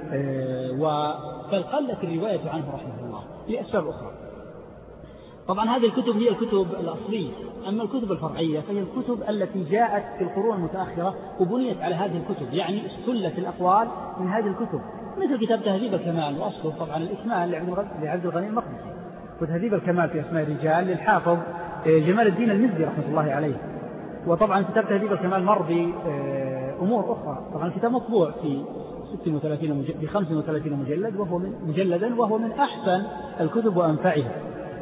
بل قلت الرواية عنه رحمه الله لأسباب أخرى. طبعا هذه الكتب هي الكتب الأصلية. أما الكتب الفرعية فهي الكتب التي جاءت في القرون المتأخرة وبنيت على هذه الكتب يعني استلت الأقوال من هذه الكتب مثل كتاب تهذيب الكمال وأصله طبعا الإكمال لعبد الغني المقدسي وتهذيب الكمال في أسماء الرجال للحافظ جمال الدين المزي رحمة الله عليه. وطبعا كتاب تهذيب الكمال مر بأمور أخرى. طبعا الكتاب مطبوع في ستة وثلاثين مجلد في خمسة وثلاثين مجلد وهو من مجلدا وهو من أحسن الكتب وأنفعها.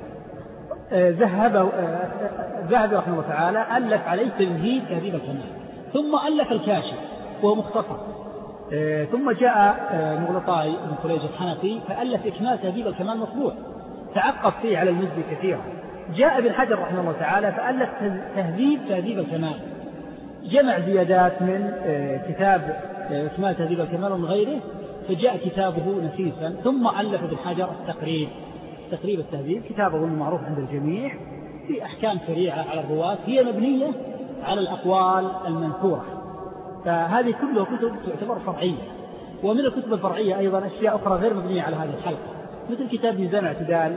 ذهب ذهب رحمه الله تعالى ألف عليه تمهيد تهذيب الكمال ثم ألف الكاشف وهو مختصر. ثم جاء مغلطاي بن خليج الحنفي فألف إكمال تهذيب الكمال مطبوع تعقب فيه على المزي كثيرا. جاء ابن حجر رحمه الله تعالى فألف تهذيب تهذيب الكمال جمع زيادات من كتاب إكمال تهذيب الكمال ومن غيره فجاء كتابه نفيسا. ثم ألف ابن حجر التقريب تقريب التهذيب كتابه المعروف عند الجميع في أحكام سريعة على الرواة هي مبنية على الأقوال المنثورة فهذه كلها كتب تعتبر فرعية. ومن الكتب الفرعية أيضا أشياء أخرى غير مبنية على هذه الحلقة، مثل كتاب ميزان الاعتدال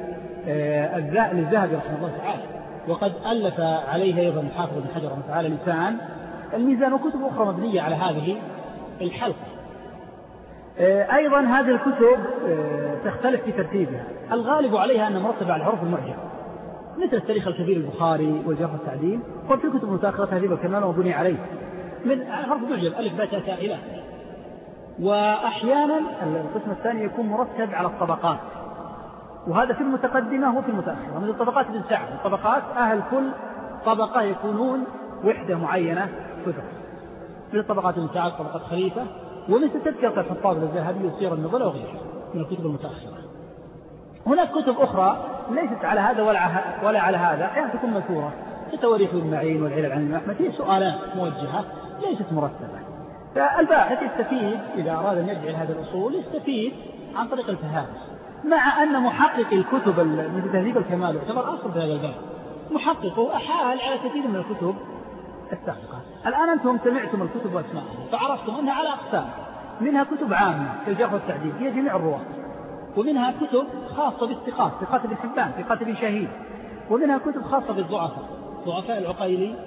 للذهبي رحمه الله تعالى، وقد ألف عليه أيضا الحافظ ابن حجر رحمه الله تعالى لسان الميزان، وكتب أخرى مبنية على هذه الحلقة. أيضا هذه الكتب تختلف في ترتيبها، الغالب عليها أن مرتبة على الحروف المعجمة، مثل التاريخ الكبير البخاري والجرح والتعديل، وفي كتب متأخرة تهذيب الكمال وبني عليه من حرف المعجم ألف باء تاء ثاء إلى. وأحيانا القسم الثاني يكون مرتب على الطبقات، وهذا في المتقدمة وفي المتأخرة، مثل طبقات ابن سعد. الطبقات أهل كل طبقة يكونون وحدة معينة كتب، مثل طبقات ابن سعد، طبقات خليفة، ومثل تذكرة الحفاظ للذهبي وسير النبلة وغيرها من الكتب المتأخرة. هناك كتب أخرى ليست على هذا ولا على هذا، أحيانا تكون منثورة كتواريخ ابن معين والعلل عن الإمام أحمد، هي سؤالات موجهة ليست مرتبة. فالباحث يستفيد إذا أراد أن يرجع هذه الأصول يستفيد عن طريق التهامس، مع أن محقق الكتب مثل تهذيب الكمال يعتبر أصل في هذا الباب، محققه أحال على كثير من الكتب السابقة. الآن أنتم سمعتم الكتب وأسماءها فعرفتم أنها على أقسام، منها كتب عامة في الجرح والتعديل هي جميع الرواة، ومنها كتب خاصة بالثقات، ثقات ابن حبان، ثقات ابن شهيد، ومنها كتب خاصة بالضعفاء، ضعفاء العقيلي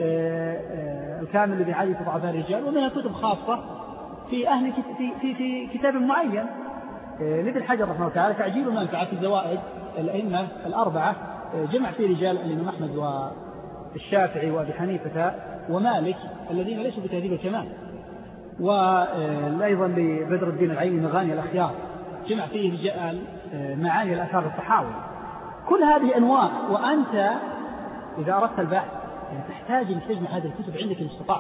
الكامل الذي عادي ضعفاء الرجال، ومنها كتب خاصة في أهل في في, في كتاب معين، لابن حجر رحمه الله تعالى تعجيل المنفعة في زوائد الأئمة الأربعة، جمع في رجال الإمام أحمد والشافعي وأبي حنيفة ومالك الذين ليسوا بتهذيب الكمال، وأيضا لبدر الدين العيني مغاني الأخيار، جمع فيه رجال معاني الآثار الصحاوي. كل هذه أنواع، وأنت إذا أردت البحث تحتاج أن تجمع هذه الكتب عندك المستطاع،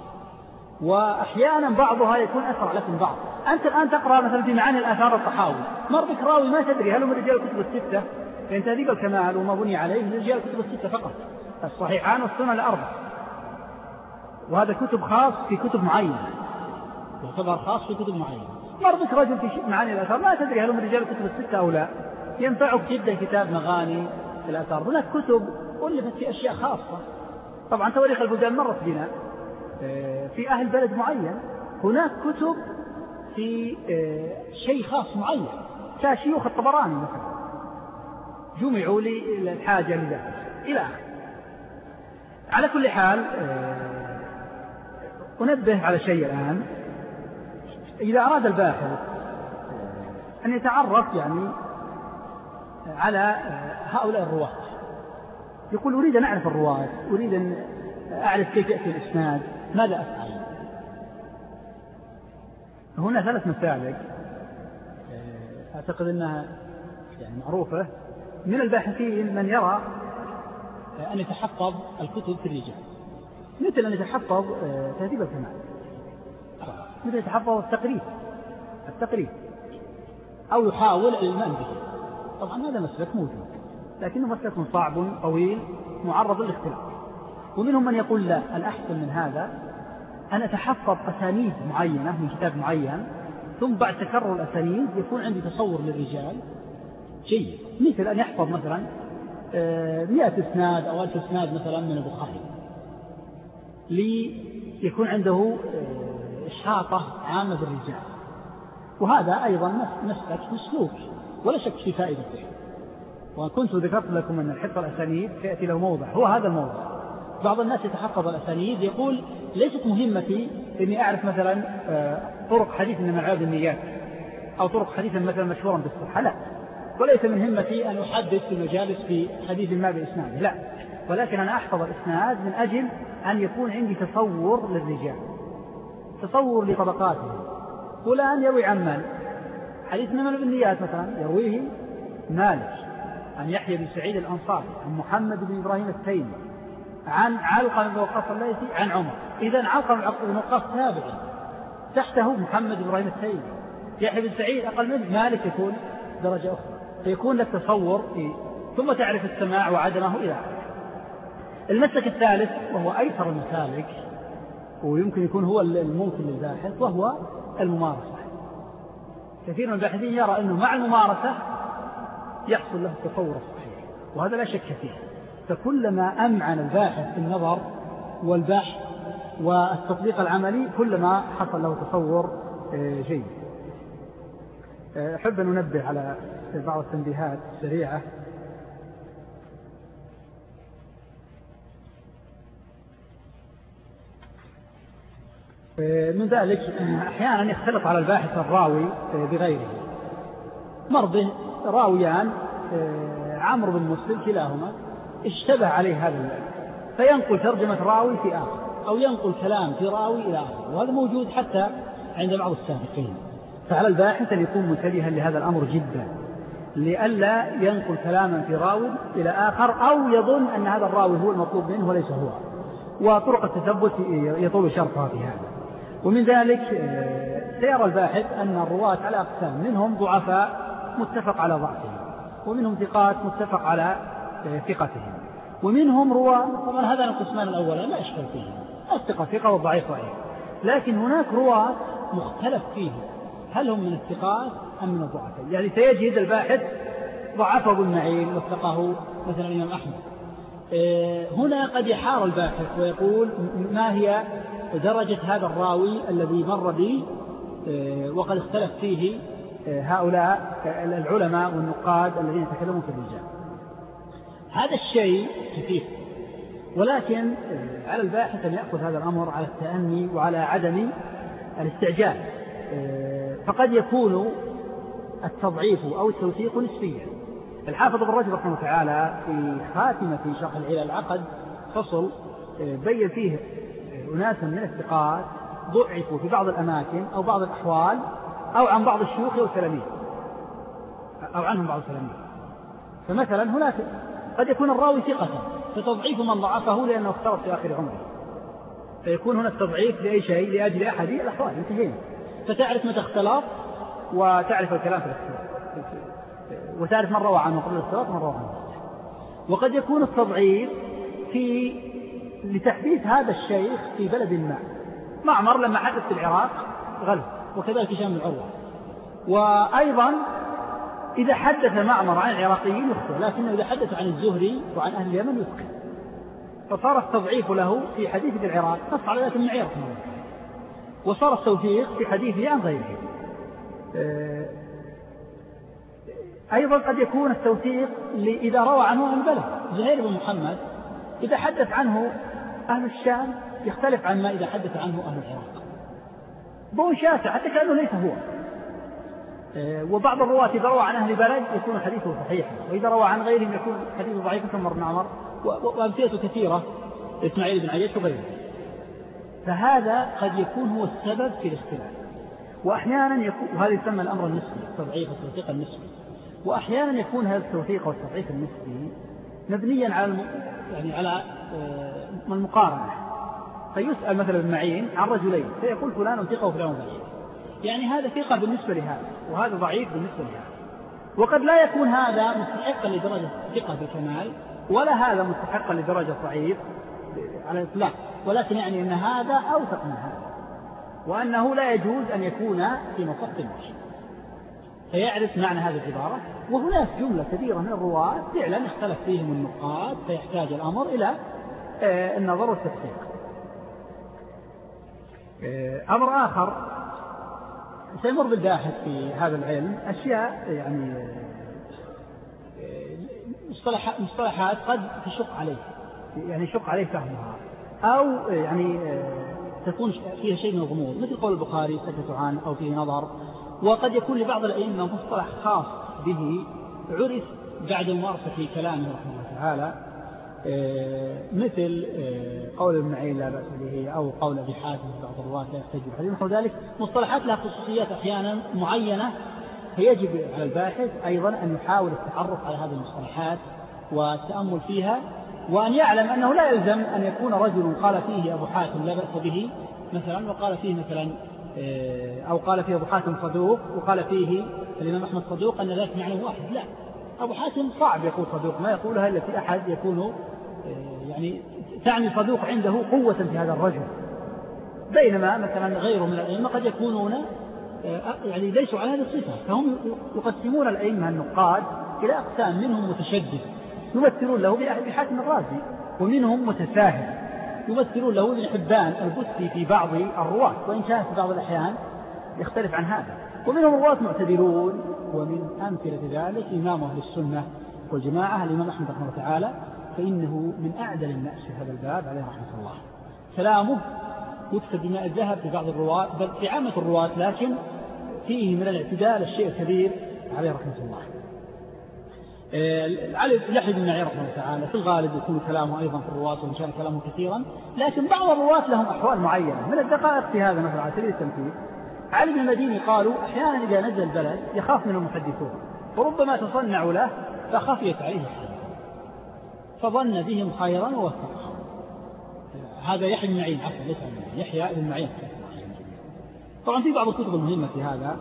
وأحيانا بعضها يكون أسرع لك من بعض. أنت الآن تقرأ مثلا في معاني الآثار الصحاوي، مر بك راوي ما تدري هل هم رجال الكتب الستة، لأن تهذيب الكمال وما بني عليه من رجال الكتب الستة فقط، الصحيحان والسنن الأربع، وهذا كتب خاص في كتب معينة، يعتبر خاص في كتب معينة. مر بك رجل في معاني الآثار ما تدري هل هم رجال الكتب الستة أو لا، ينفعك جدا كتاب مغاني الآثار. هناك كتب ألفت في أشياء خاصة، طبعا تواريخ البلدان مرت بنا في أهل بلد معين، هناك كتب في شيء خاص معين كشيوخ الطبراني مثلا جمعوا للحاجة لذلك إلى آخره. على كل حال أنبه على شيء الآن، إذا أراد الباحث أن يتعرف يعني على هؤلاء الرواة، يقول أريد أن أعرف الرواة، أريد أن أعرف كيف يأتي الإسناد، ماذا أفعل؟ هنا ثلاث مسالك أعتقد أنها يعني معروفة من الباحثين، من يرى أن يتحفظ الكتب في الرجال، مثل أن يتحفظ تهذيب الكمال، مثل يتحفظ التقريب التقريب أو يحاول الإلمام به. طبعا هذا مسلك موجود، لكنه مسلك صعب طويل معرض للاختلاف. ومنهم من يقول لا، الأحسن من هذا أن أتحفظ أسانيد معينة من كتاب معين، ثم بعد تكرر الأسانيد يكون عندي تصور للرجال جيد، مثل أن يحفظ مثلا مئة إسناد أو ألف إسناد مثلا من البخاري، ليكون عنده إحاطة عامة بالرجال، وهذا أيضا مسلك مسلوك ولا شك في فائدته. وكنت ذكرت لكم أن حفظ الأسانيد سيأتي له موضع، هو هذا الموضع. بعض الناس يتحفظ الأسانيد، يقول ليست مهمتي إني أعرف مثلا طرق حديث من معاد النيات أو طرق حديث مثلا مشهورا بالصحة، لا، وليس من همتي أن أحدث في مجالس في حديث ما بإسناد، لا، ولكن أنا أحفظ الإسناد من أجل أن يكون عندي تصور للرجال، تصور لطبقاتهم. فلان يروي عن مالك، حديث من بالنيات مثلا يرويه مالك عن يحيى بن سعيد الأنصاري عن محمد بن إبراهيم التيمي عن علقمة بن وقاص الليثي عن عمر. إذن علقمة بن وقاص تابعي، تحته محمد بن إبراهيم التيمي، يحيى بن سعيد أقل منه، مالك يكون درجة أخرى، فيكون لك تصور فيه. ثم تعرف السماع وعدمه إلى آخره. المسلك الثالث وهو أيسر المسالك ويمكن يكون هو الممكن للباحث، وهو الممارسة. كثير من الباحثين يرى أنه مع الممارسة يحصل له التصور الصحيح، وهذا لا شك فيه. فكلما أمعن الباحث في النظر والبحث والتطبيق العملي كلما حصل له تصور جيد. أحب أن أنبه على بعض التنبيهات سريعة. من ذلك أحيانا يختلط على الباحث الراوي بغيره. مر به راويان عمرو بن مسلم كلاهما اشتبه عليه هذا الباب، فينقل ترجمة راوي في آخر أو ينقل كلام في راوي إلى آخر، وهذا موجود حتى عند بعض السابقين. فعلى الباحث أن يكون منتبها لهذا الأمر جدا، لئلا ينقل كلاما في راوي إلى آخر أو يظن أن هذا الراوي هو المطلوب منه وليس هو، وطرق التثبت يطول شرحها في هذا. ومن ذلك سيرى الباحث أن الرواة على أقسام، منهم ضعفاء متفق على ضعفهم، ومنهم ثقات متفق على ثقتهم، ومنهم رواة. طبعا هذا القسمان الأول لا إشكال فيه، الثقة ثقة والضعيف ضعيف، لكن هناك رواة مختلف فيه هل هم من الثقات أم من الضعفاء. يعني سيجد الباحث ضعفه ابن معين وثقه مثلا الإمام أحمد. هنا قد يحار الباحث ويقول ما هي درجة هذا الراوي الذي مر به وقد اختلف فيه هؤلاء العلماء والنقاد الذين يتكلمون في الرجال. هذا الشيء كثير، ولكن على الباحث أن يأخذ هذا الأمر على التأني وعلى عدم الاستعجال، فقد يكون التضعيف أو التوثيق نسبيا. الحافظ ابن رجب رحمه تعالى في خاتمة شرح العلل عقد فصل بين فيه أناسا من الثقات ضعفوا في بعض الأماكن أو بعض الأحوال أو عن بعض الشيوخ والتلاميذ أو عنهم بعض التلاميذ. فمثلا هناك قد يكون الراوي ثقة فتضعيف من ضعفه لأنه اختلط في آخر عمره، فيكون هنا التضعيف لأي شيء لأجل أحد الأحوال، انتهينا. فتعرف متى اختلط وتعرف الكلام في الاختلاط، وتعرف من روى عنه قبل الاختلاط ومن روى عنه. وقد يكون التضعيف في لتحديث هذا الشيخ في بلد ما. معمر لما حدث في العراق غلب، وكذلك هشام بن عروة. وأيضا إذا حدث معمر عن العراقيين يخطئ، لكنه إذا حدث عن الزهري وعن أهل اليمن يتقن، فصار التضعيف له في حديث في العراق نص على ذات المعيار، وصار التوثيق في حديثه عن غيره. أيضا قد يكون التوثيق إذا روى عنه أهل البلد. زهير بن محمد إذا حدث عنه أهل الشام يختلف عن ما إذا حدث عنه أهل العراق، بون شاسع حتى كأنه ليس هو. وبعض الرواة إذا روى عن أهل بلد يكون حديثه صحيحا، وإذا روى عن غيرهم يكون حديثه ضعيفا كما ابن عمر، وأمثلة كثيرة إسماعيل بن عياش وغيره. فهذا قد يكون هو السبب في الاختلاف. وأحيانا يكون، وهذا يسمى الأمر النسبي، التضعيف والتوثيق النسبي. وأحيانا يكون هذا التوثيق والتضعيف النسبي مبنيا على الم... يعني على المقارنة. فيسأل مثلا ابن معين عن رجلين فيقول فلان ثقة وفلان ضعيف، يعني هذا ثقة بالنسبة لهذا وهذا ضعيف بالنسبة لهذا. وقد لا يكون هذا مستحقا لدرجة ثقة بالكمال، ولا هذا مستحقا لدرجة ضعيف على الإطلاق، ولكن يعني أن هذا أوثق من هذا، وأنه لا يجوز أن يكون في مصف النشر. فيعرف معنى هذه العبارة. وهناك جملة كبيرة من الرواة فعلا اختلف فيهم النقاد، فيحتاج الأمر إلى النظر والتدقيق. أمر آخر سيمر بالباحث في هذا العلم أشياء يعني مصطلحات قد تشق عليه، يعني يشق عليه فهمها، أو يعني تكون فيها شيء من الغموض، مثل قول البخاري سكت عنه أو فيه نظر. وقد يكون لبعض الأئمة مصطلح خاص به عرف بعد ممارسة كلامه رحمه الله تعالى، مثل قول ابن معين لا بأس به، أو قول أبي حاتم بعض الرواة لا يحتج بالحديث. نحو ذلك مصطلحات لها خصوصيات أحيانا معينة، فيجب على الباحث أيضا أن يحاول التعرف على هذه المصطلحات والتأمل فيها، وأن يعلم أنه لا يلزم أن يكون رجل قال فيه أبو حاتم لا بأس به مثلا، وقال فيه مثلا أو قال فيه أبو حاتم صدوق وقال فيه الإمام أحمد صدوق أن ذلك معنى واحد. لا، أبو حاتم صعب يقول صدوق، ما يقولها إلا في أحد يكون يعني تعني صدوق عنده قوة في هذا الرجل، بينما مثلا غيره من الأئمة قد يكونون يعني ليسوا على هذه الصفة. فهم يقسمون الأئمة النقاد إلى أقسام، منهم متشدد يمثلون له بحاتم الرازي، ومنهم متساهل يمثلون له ابن حبان البستي في بعض الرواة، وإن كان في بعض الأحيان يختلف عن هذا. ومنهم الرواة معتدلون، ومن أمثلة ذلك إمام أهل السنة والجماعة الإمام أحمد رحمه الله تعالى، فإنه من أعدل الناس في هذا الباب عليه رحمة الله. كلامه يكتب بماء الذهب في بعض الرواة، بل في عامة الرواة، لكن فيه من الاعتدال الشيء الكبير عليه رحمة الله. علي يحيى بن معين رحمه الله تعالى في الغالب يكون كلامه أيضا في الرواة، وإن كان كلامه كثيرا، لكن بعض الرواة لهم أحوال معينة. من الدقائق في هذا مثلا على سبيل التمثيل، علي بن المديني قالوا أحيانا إذا نزل البلد يخاف من المحدثون، وربما تصنعوا له فخفيت عليه الحديث فظن بهم خيرا ووثقهم. هذا يحيى بن معين، عفوا ليس يحيى بن معين. طبعا في بعض الكتب المهمة في هذا،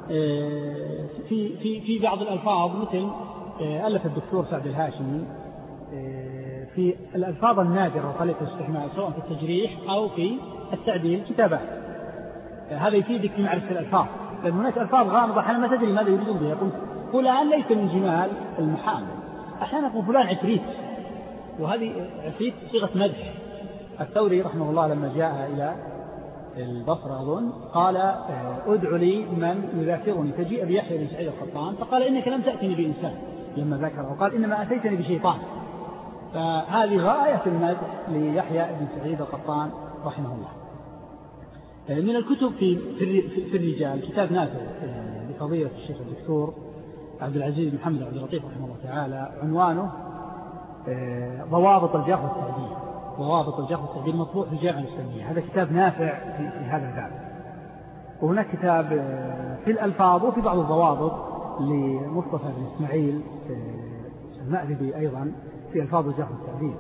في في في بعض الألفاظ، مثل ألف الدكتور سعد الهاشمي في الألفاظ النادرة وطريقة الاستعمال سواء في التجريح أو في التعديل كتابات. هذا يفيدك في معرفة الألفاظ، لأن هناك ألفاظ غامضة أحيانا ما تدري ماذا يريدون بها. يقول فلان ليس من جمال المحامل، أحيانا يقول فلان عفريت، وهذه عفريت صيغة مدح. الثوري رحمه الله لما جاء إلى البصرة أظن قال ادعو لي من يذاكرني، فجيء بيحيى بن سعيد القطان فقال إنك لم تأتني بإنسان لما ذكر، وقال إنما أتيتني بشيطان. فهذه غاية المدح ليحيى بن سعيد القطان رحمه الله. من الكتب في في الرجال كتاب نافع لفضيلة الشيخ الدكتور عبد العزيز محمد عبد اللطيف رحمه الله تعالى، عنوانه ضوابط الجرح والتعديل. ضوابط الجرح والتعديل مطبوع في الجامعة الإسلامية. هذا كتاب نافع في, في هذا الباب. وهناك كتاب في الألفاظ وفي بعض الضوابط لمصطفى بن إسماعيل المأذبي أيضا في ألفاظ الجرح والتعديل،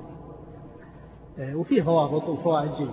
وفيه ضوابط وفوائد جيدة.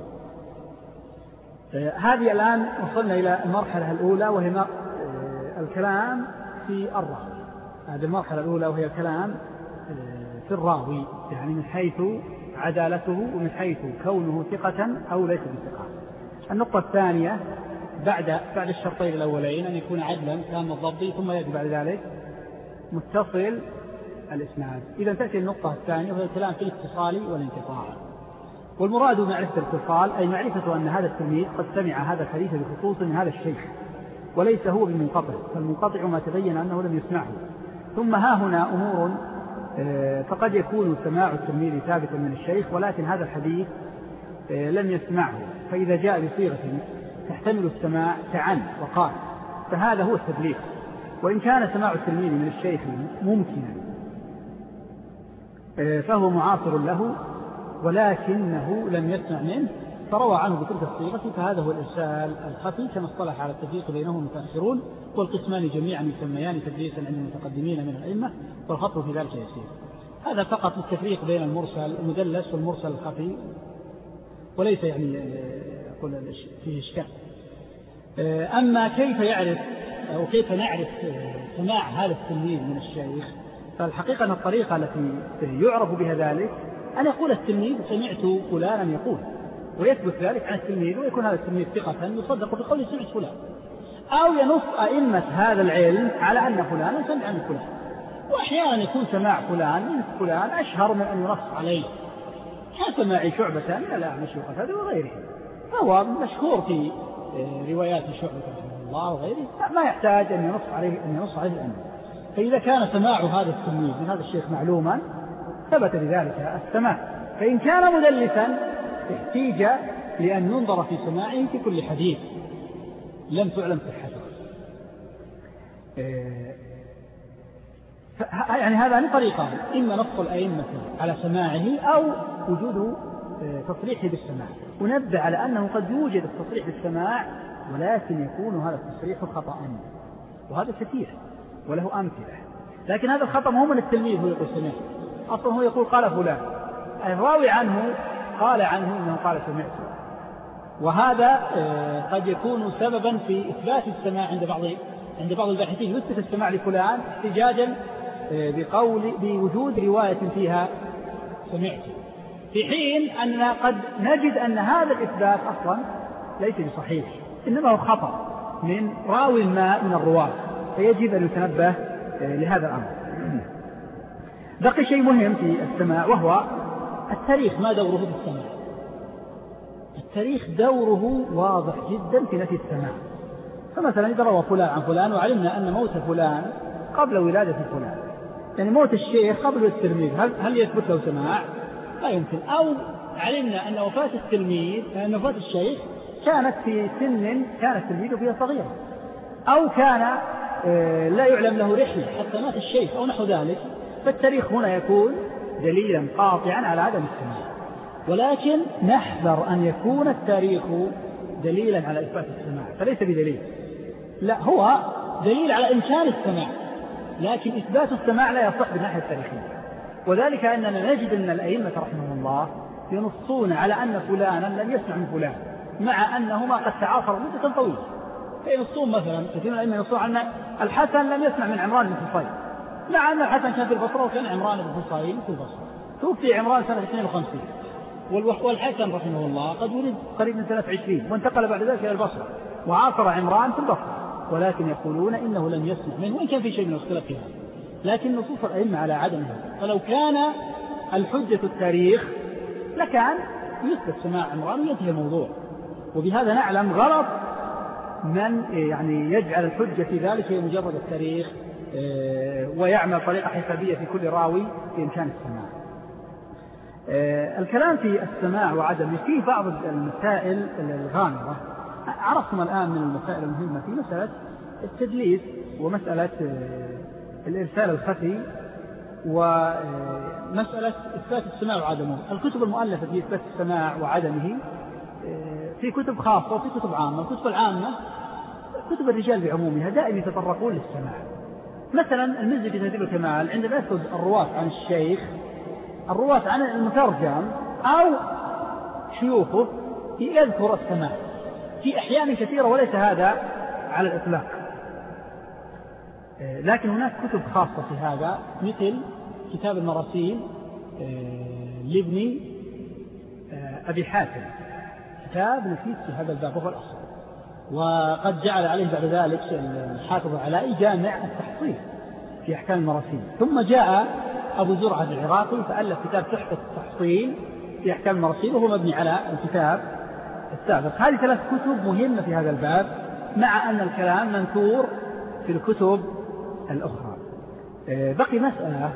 هذه الآن وصلنا إلى المرحلة الأولى، وهي الكلام في الراوي. هذه المرحلة الأولى وهي الكلام في الراوي، يعني من حيث عدالته ومن حيث كونه ثقة أو ليس بثقة. النقطة الثانية بعد بعد الشرطين الأولين أن يكون عدلا تام الضبط، ثم يأتي بعد ذلك متصل الإسناد. إذا تأتي النقطة الثانية وهي الكلام في الاتصال والانقطاع. والمراد معرفة الاتصال أي معرفة أن هذا التلميذ قد سمع هذا الحديث بخصوص من هذا الشيخ وليس هو بمنقطع، فالمنقطع ما تبين أنه لم يسمعه. ثم ها هنا أمور، فقد يكون سماع التلميذ ثابتا من الشيخ ولكن هذا الحديث لم يسمعه، فإذا جاء بصيغة تحتمل السماع كعن وقال فهذا هو التدليس. وإن كان سماع التلميذ من الشيخ ممكنا فهو معاصر له ولكنه لم يسمع منه فروى عنه بتلك الصيغة، فهذا هو الإرسال الخفي كما اصطلح على التفريق بينهم المتأخرون، والقسمان جميعا يسميان تدليسا عند المتقدمين من الأئمة، والخطر في ذلك يسير. هذا فقط التفريق بين المرسل المدلس والمرسل الخفي، وليس يعني أقول فيه إشكال. أما كيف يعرف أو كيف نعرف سماع هذا التلميذ من الشيخ، فالحقيقة أن الطريقة التي يعرف بها ذلك أن يقول التلميذ سمعت فلانا يقول، ويثبت ذلك عن التلميذ، ويكون هذا التلميذ ثقة يصدق بقوله سمعت فلان، أو ينص أئمة هذا العلم على أن فلانا سمع من فلان. وأحيانا يكون سماع فلان من فلان أشهر من أن ينص عليه، كسماع شعبة من الأعمش وقتادة وغيره، فهو مشهور في روايات شعبة رحمه الله وغيره، ما يحتاج أن ينص عليه أن ينص عليه الأمر. فإذا كان سماع هذا التلميذ من هذا الشيخ معلوما ثبت بذلك السماع. فإن كان مدلسا احتيج لأن ينظر في سماعه في كل حديث لم تعلم صحته. يعني هذان طريقان، إما نص الأئمة على سماعه أو وجود تصريحه بالسماع. ونبدأ على أنه قد يوجد التصريح بالسماع ولكن يكون هذا التصريح خطأ، وهذا كثير وله أمثلة. لكن هذا الخطأ هو من التلميذ هو يقول سمعت، أصلا هو يقول قال فلان، الراوي عنه قال عنه إنه قال سمعت، وهذا قد يكون سببا في إثبات السماع عند بعض عند بعض الباحثين، يثبت السماع لفلان احتجاجا بقول بوجود رواية فيها سمعت، في حين أن قد نجد أن هذا الإثبات أصلا ليس بصحيح، إنما هو خطأ من راوي ما من الرواة، فيجب أن يتنبه لهذا الأمر. بقي شيء مهم في السماع، وهو التاريخ ما دوره في السماع؟ التاريخ دوره واضح جدا في نفي السماع. فمثلا إذا روى فلان عن فلان وعلمنا أن موت فلان قبل ولادة فلان، يعني موت الشيخ قبل التلميذ، هل, هل يثبت له سماع؟ لا يمكن. أو علمنا أن وفاة التلميذ أن وفاة الشيخ كانت في سن كان التلميذ فيها صغيرا، أو كان لا يعلم له رحلة حتى مات الشيخ أو نحو ذلك، فالتاريخ هنا يكون دليلا قاطعا على عدم السماع. ولكن نحذر أن يكون التاريخ دليلا على إثبات السماع، فليس بدليل، لا هو دليل على إمكان السماع، لكن إثبات السماع لا يصح بالناحية التاريخية. وذلك أننا نجد أن الأئمة رحمهم الله ينصون على أن فلانا لم يسمع من فلان، مع أنهما قد تعاصروا مدة طويلة. فينصون مثلا كثير من الأئمة ينصون أن الحسن لم يسمع من عمران بن حصين، مع أن الحسن كان في البصرة وكان عمران بن حصين في البصرة. توفي عمران سنة اثنين وخمسين، والحسن رحمه الله قد ولد قريب من سنة عشرين، وانتقل بعد ذلك إلى البصرة وعاصر عمران في البصرة، ولكن يقولون إنه لم يسمع منه، وإن كان في شيء من الاختلاف فيها، لكن نصوص الأئمة على عدمها. فلو كان الحجة التاريخ لكان يثبت سماع عمران وينتهي الموضوع. وبهذا نعلم غلط من يعني يجعل الحجة في ذلك هي مجرد التاريخ ويعمل طريقة حسابية في كل راوي في إمكان السماع. الكلام في السماع وعدمه فيه بعض المسائل الغامضة. عرفتم الآن من المسائل المهمة في مسألة التدليس ومسألة الإرسال الخفي ومسألة إثبات السماع وعدمه. الكتب المؤلفة في إثبات السماع وعدمه في كتب خاصة وفي كتب عامة. الكتب العامة كتب الرجال بعمومها دائما يتطرقون للسماع. مثلا المزي في تهذيب الكمال عندما يأخذ الرواة عن الشيخ، الرواة عن المترجم أو شيوخه يذكر السماع في أحيان كثيرة، وليس هذا على الإطلاق. لكن هناك كتب خاصة في هذا، مثل كتاب المراسيل لابن أبي حاتم، كتاب مفيد في هذا الباب وهو الأصل. وقد جعل عليه بعد ذلك الحافظ العلائي جامع التحصيل في أحكام المراسيل. ثم جاء أبو زرعة العراقي فألف كتاب تحفة التحصيل في أحكام المراسيل، وهو مبني على الكتاب السابق. هذه ثلاث كتب مهمة في هذا الباب، مع أن الكلام منثور في الكتب الأخرى. بقي مسألة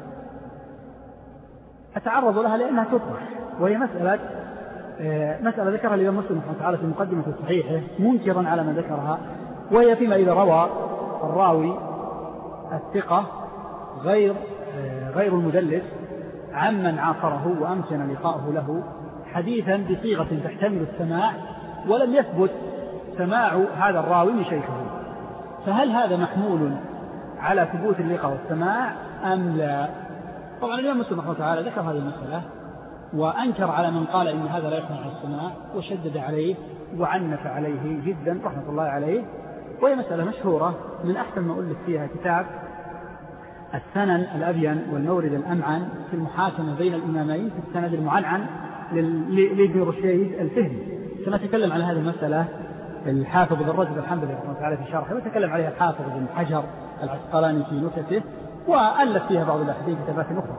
أتعرض لها لأنها تطرح، وهي مسألة مسألة ذكرها الإمام مسلم رحمه الله تعالى في مقدمة صحيحه منكرا على من ذكرها، وهي فيما إذا روى الراوي الثقة غير غير المدلس عمن عاصره وأمكن لقاؤه له حديثا بصيغة تحتمل السماع ولم يثبت سماع هذا الراوي لشيخه، فهل هذا محمول على ثبوت اللقاء والسماع أم لا؟ طبعا الإمام مسلم رحمه الله تعالى ذكر هذه المسألة وأنكر على من قال إن هذا لا يحمل على السماع، وشدد عليه وعنف عليه جدا رحمة الله عليه. وهي مسألة مشهورة، من أحسن ما ألف فيها كتاب السنن الأبين والمورد الأمعن في المحاكمة بين الإمامين في السند المعنعن لابن رشيد الفهمي. كما تكلم على هذه المسألة الحافظ بن رجب الحنبلي رحمه الله تعالى في شرحه، وتكلم عليها الحافظ بن حجر العسقلاني في نكته، وألف فيها بعض الأحاديث كتابات أخرى.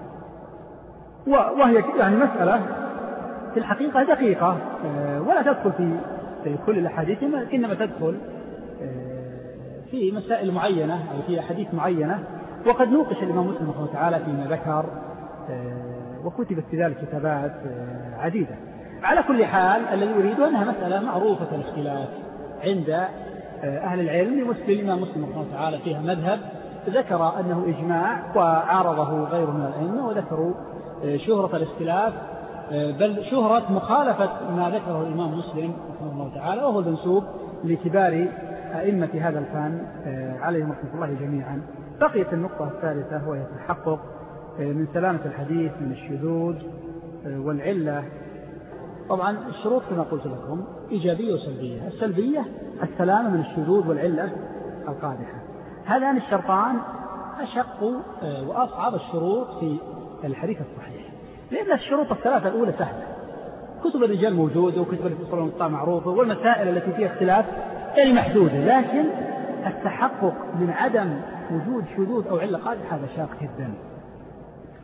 وهي يعني مسألة في الحقيقة دقيقة ولا تدخل في كل الأحاديث، إنما تدخل في مسائل معينة أو في أحاديث معينة. وقد نوقش الإمام مسلم رحمه الله تعالى فيما ذكر، وكتبت في ذلك كتابات عديدة. على كل حال الذي يريد أنها مسألة معروفة الاختلاف عند أهل العلم. لمسلم الإمام مسلم رحمه الله تعالى فيها مذهب ذكر أنه إجماع وعارضه غيره من الأئمة، وذكروا شهرة الاختلاف بل شهرة مخالفة ما ذكره الإمام مسلم رحمه الله تعالى، وهو المنسوب لكبار أئمة هذا الفن عليهم رحمة الله جميعا. بقيت النقطة الثالثة وهي التحقق من سلامة الحديث من الشذوذ والعلة. طبعا الشروط كما قلت لكم إيجابية وسلبية. السلبية السلامة من الشذوذ والعلة القادحة. هذان الشرطان أشق وأصعب الشروط في الحديث الصحيح، لأن الشروط الثلاثة الأولى سهلة، كتب الرجال موجودة وكتب الاتصال والانقطاع معروفة، والمسائل التي فيها اختلاف يعني محدودة. لكن التحقق من عدم وجود شذوذ أو علة قادحة هذا شاق جدا.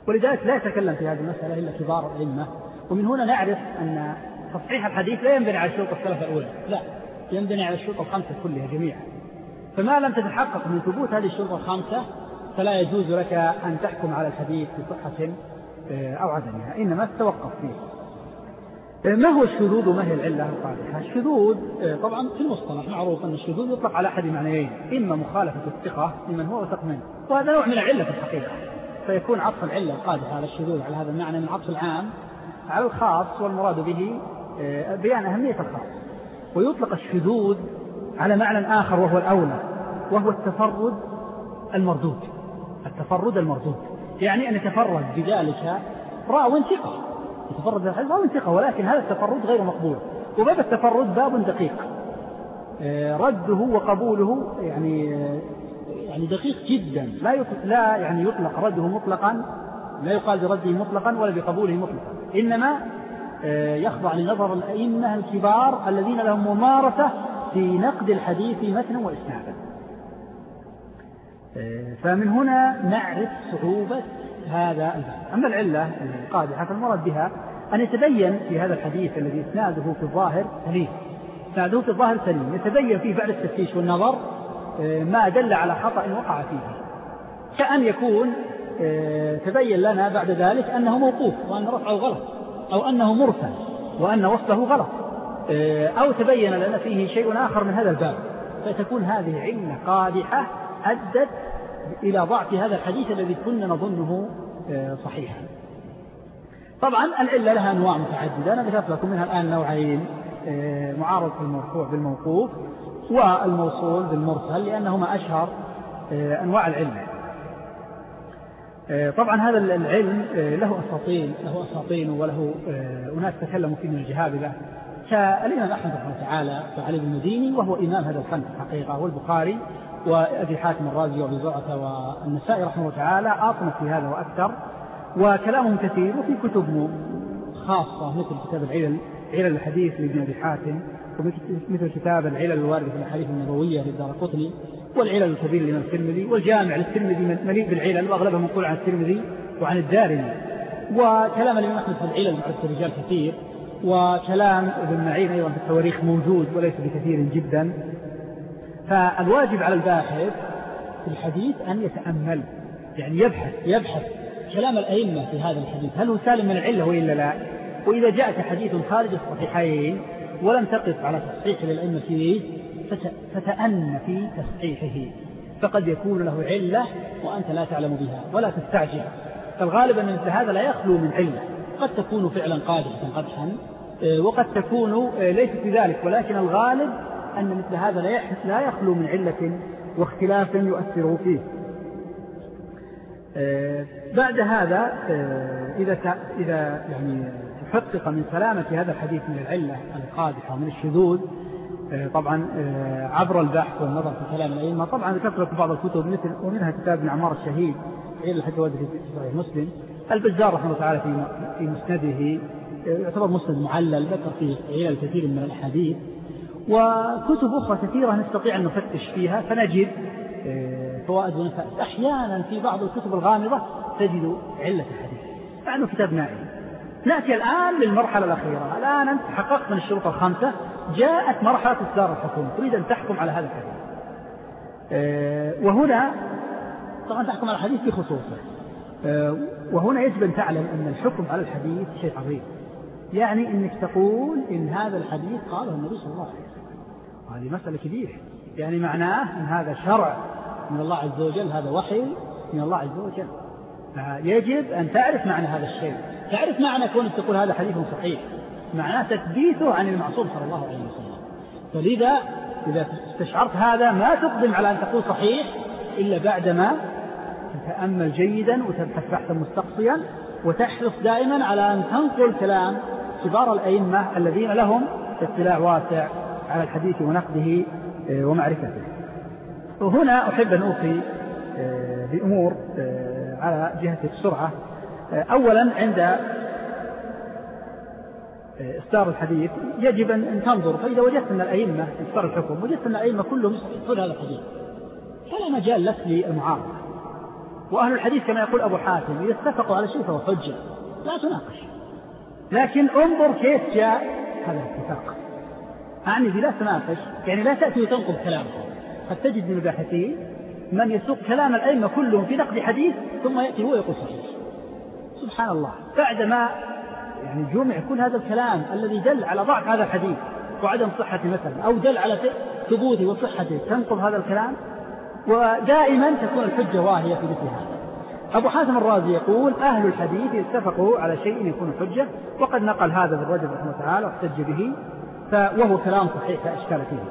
ولذلك لا يتكلم في هذه المسألة إلا كبار الأئمة. ومن هنا نعرف أن تصحيح الحديث لا ينبني على الشروط الثلاثة الأولى، لا، ينبني على الشروط الخمسة كلها جميعا. فما لم تتحقق من ثبوت هذه الشروط الخمسة فلا يجوز لك أن تحكم على الحديث بصحة أو عدمها، إنما تتوقف فيه. ما هو الشذوذ وما هي العلة القادحة؟ الشذوذ طبعا في المصطلح معروف أن الشذوذ يطلق على أحد معنيين، إما مخالفة الثقة لمن هو وثق منه، وهذا نوع من العلة في الحقيقة، فيكون عطف العلة القادحة على الشذوذ على هذا المعنى من عطف العام على الخاص، والمراد به بيان أهمية الخاص. ويطلق الشذوذ على معنى آخر وهو الأولى، وهو التفرد المردود. التفرد المردود يعني أن يتفرد بذلك راو ثقة، يتفرد بذلك راو ثقة، ولكن هذا التفرد غير مقبول. وباب التفرد باب دقيق، رده وقبوله يعني يعني دقيق جدا، لا لا يعني يطلق رده مطلقا، لا يقال برده مطلقا ولا بقبوله مطلقا، إنما يخضع لنظر الأئمة الكبار الذين لهم ممارسة في نقد الحديث متنا وإسنادا. فمن هنا نعرف صعوبة هذا الباب. أما العلة القادحة فالمراد بها أن يتبين في هذا الحديث الذي إسناده في الظاهر سليم، إسناده في الظاهر سليم، يتبين فيه بعد التفتيش والنظر ما دل على خطأ وقع فيه، كأن يكون تبين لنا بعد ذلك أنه موقوف وأن رفعه غلط، أو أنه مرسل وأن وصله غلط، أو تبين لنا فيه شيء آخر من هذا الباب، فتكون هذه علة قادحة أدت إلى ضعف هذا الحديث الذي كنا نظنه صحيحا. طبعا العلة لها أنواع متعددة، أنا ذكرت لكم منها الآن نوعين، معارض المرفوع بالموقوف والموصول بالمرسل، لأنهما أشهر أنواع العلة. طبعا هذا العلم له أساطين له أساطين وله أناس تكلموا فيه من الجهابذة، كالإمام أحمد رحمه الله تعالى وعلي بن المديني، وهو إمام هذا الفن في الحقيقة، والبخاري وأبي حاتم الرازي وأبي زرعة والنسائي رحمه الله تعالى أطنف في هذا وأكثر، وكلامهم كثير. وفي كتب خاصة مثل كتاب العلل علل الحديث لابن أبي حاتم، ومثل كتاب العلل الواردة في الأحاديث النبوية للدارقطني، والعلل الكبير لمن الترمذي، والجامع للترمذي مليء بالعلل وأغلبها منقول عن الترمذي وعن الدارمي. وكلام الإمام أحمد في العلل مع الرجال كثير، وكلام ابن معين أيضا في التواريخ موجود وليس بكثير جدا. فالواجب على الباحث في الحديث أن يتأمل، يعني يبحث يبحث كلام الأئمة في هذا الحديث، هل هو سالم من العلة وإلا لا؟ وإذا جاءك حديث خارج الصحيحين ولم تقف على تصحيح للأئمة فيه فتأن في تصحيحه، فقد يكون له علة وأنت لا تعلم بها ولا تستعجل. فالغالب أن مثل هذا لا يخلو من علة، قد تكون فعلا قادحة قدحا، وقد تكون ليست بذلك، ولكن الغالب أن مثل هذا لا يخلو من علة واختلاف يؤثر فيه. بعد هذا إذا إذا يعني تحقق من سلامة هذا الحديث من العلة القادحة ومن الشذوذ، طبعا عبر البحث والنظر في كلام الأئمة. طبعا ذكرت لكم بعض الكتب مثل ومنها كتاب ابن عمار الشهيد علل الحديث في صحيح مسلم، البزار رحمه الله تعالى في في مسنده يعتبر مسند معلل، ذكر فيه علل كثير من الأحاديث، وكتب أخرى كثيرة نستطيع أن نفتش فيها فنجد فوائد ونفائس. أحيانا في بعض الكتب الغامضة تجد علة الحديث مع أنه كتاب نائي. نأتي الآن للمرحلة الأخيرة، الآن أنت حققت من الشروط الخمسة، جاءت مرحلة إصدار الحكم، تريد أن تحكم على هذا الحديث، وهنا طبعا تحكم على الحديث بخصوصه، وهنا يجب أن تعلم أن الحكم على الحديث شيء عظيم، يعني أنك تقول إن هذا الحديث قاله النبي صلى الله عليه وسلم، وهذه مسألة كبيرة، يعني معناه أن هذا شرع من الله عز وجل، هذا وحي من الله عز وجل. يجب أن تعرف معنى هذا الشيء، تعرف معنى كونك تقول هذا حديث صحيح، معناه تثبيته عن المعصوم صلى الله عليه وسلم. فلذا إذا استشعرت هذا ما تقدم على أن تقول صحيح إلا بعدما تتأمل جيدا وتبحث بحثا مستقصيا، وتحرص دائما على أن تنقل كلام كبار الأئمة الذين لهم اطلاع واسع على الحديث ونقده ومعرفته. وهنا أحب أن أوصي بأمور على جهة السرعة. أولا عند إصدار الحديث يجب أن تنظر، فإذا وجدت أن الأئمة إصدار الحكم وجدت أن الأئمة كلهم يصححون هذا الحديث فلا مجال لك للمعارضة، وأهل الحديث كما يقول أبو حاتم إذا اتفقوا على شيء فهو حجة لا تناقش. لكن انظر كيف جاء هذا الاتفاق. أعني لا تناقش يعني لا تأتي وتنقض كلامه. قد تجد من الباحثين من يسوق كلام الأئمة كلهم في نقد حديث ثم يأتي هو يقول صحيح. سبحان الله، بعدما يعني جمع كل هذا الكلام الذي دل على ضعف هذا الحديث وعدم صحته مثلا أو دل على ثبوته وصحته تنقض هذا الكلام. ودائما تكون الحجة واهية في مثل هذا. أبو حاتم الرازي يقول أهل الحديث اتفقوا على شيء يكون حجة، وقد نقل هذا ابن رجب رحمه الله تعالى واحتج به، وهو كلام صحيح لا إشكال فيه.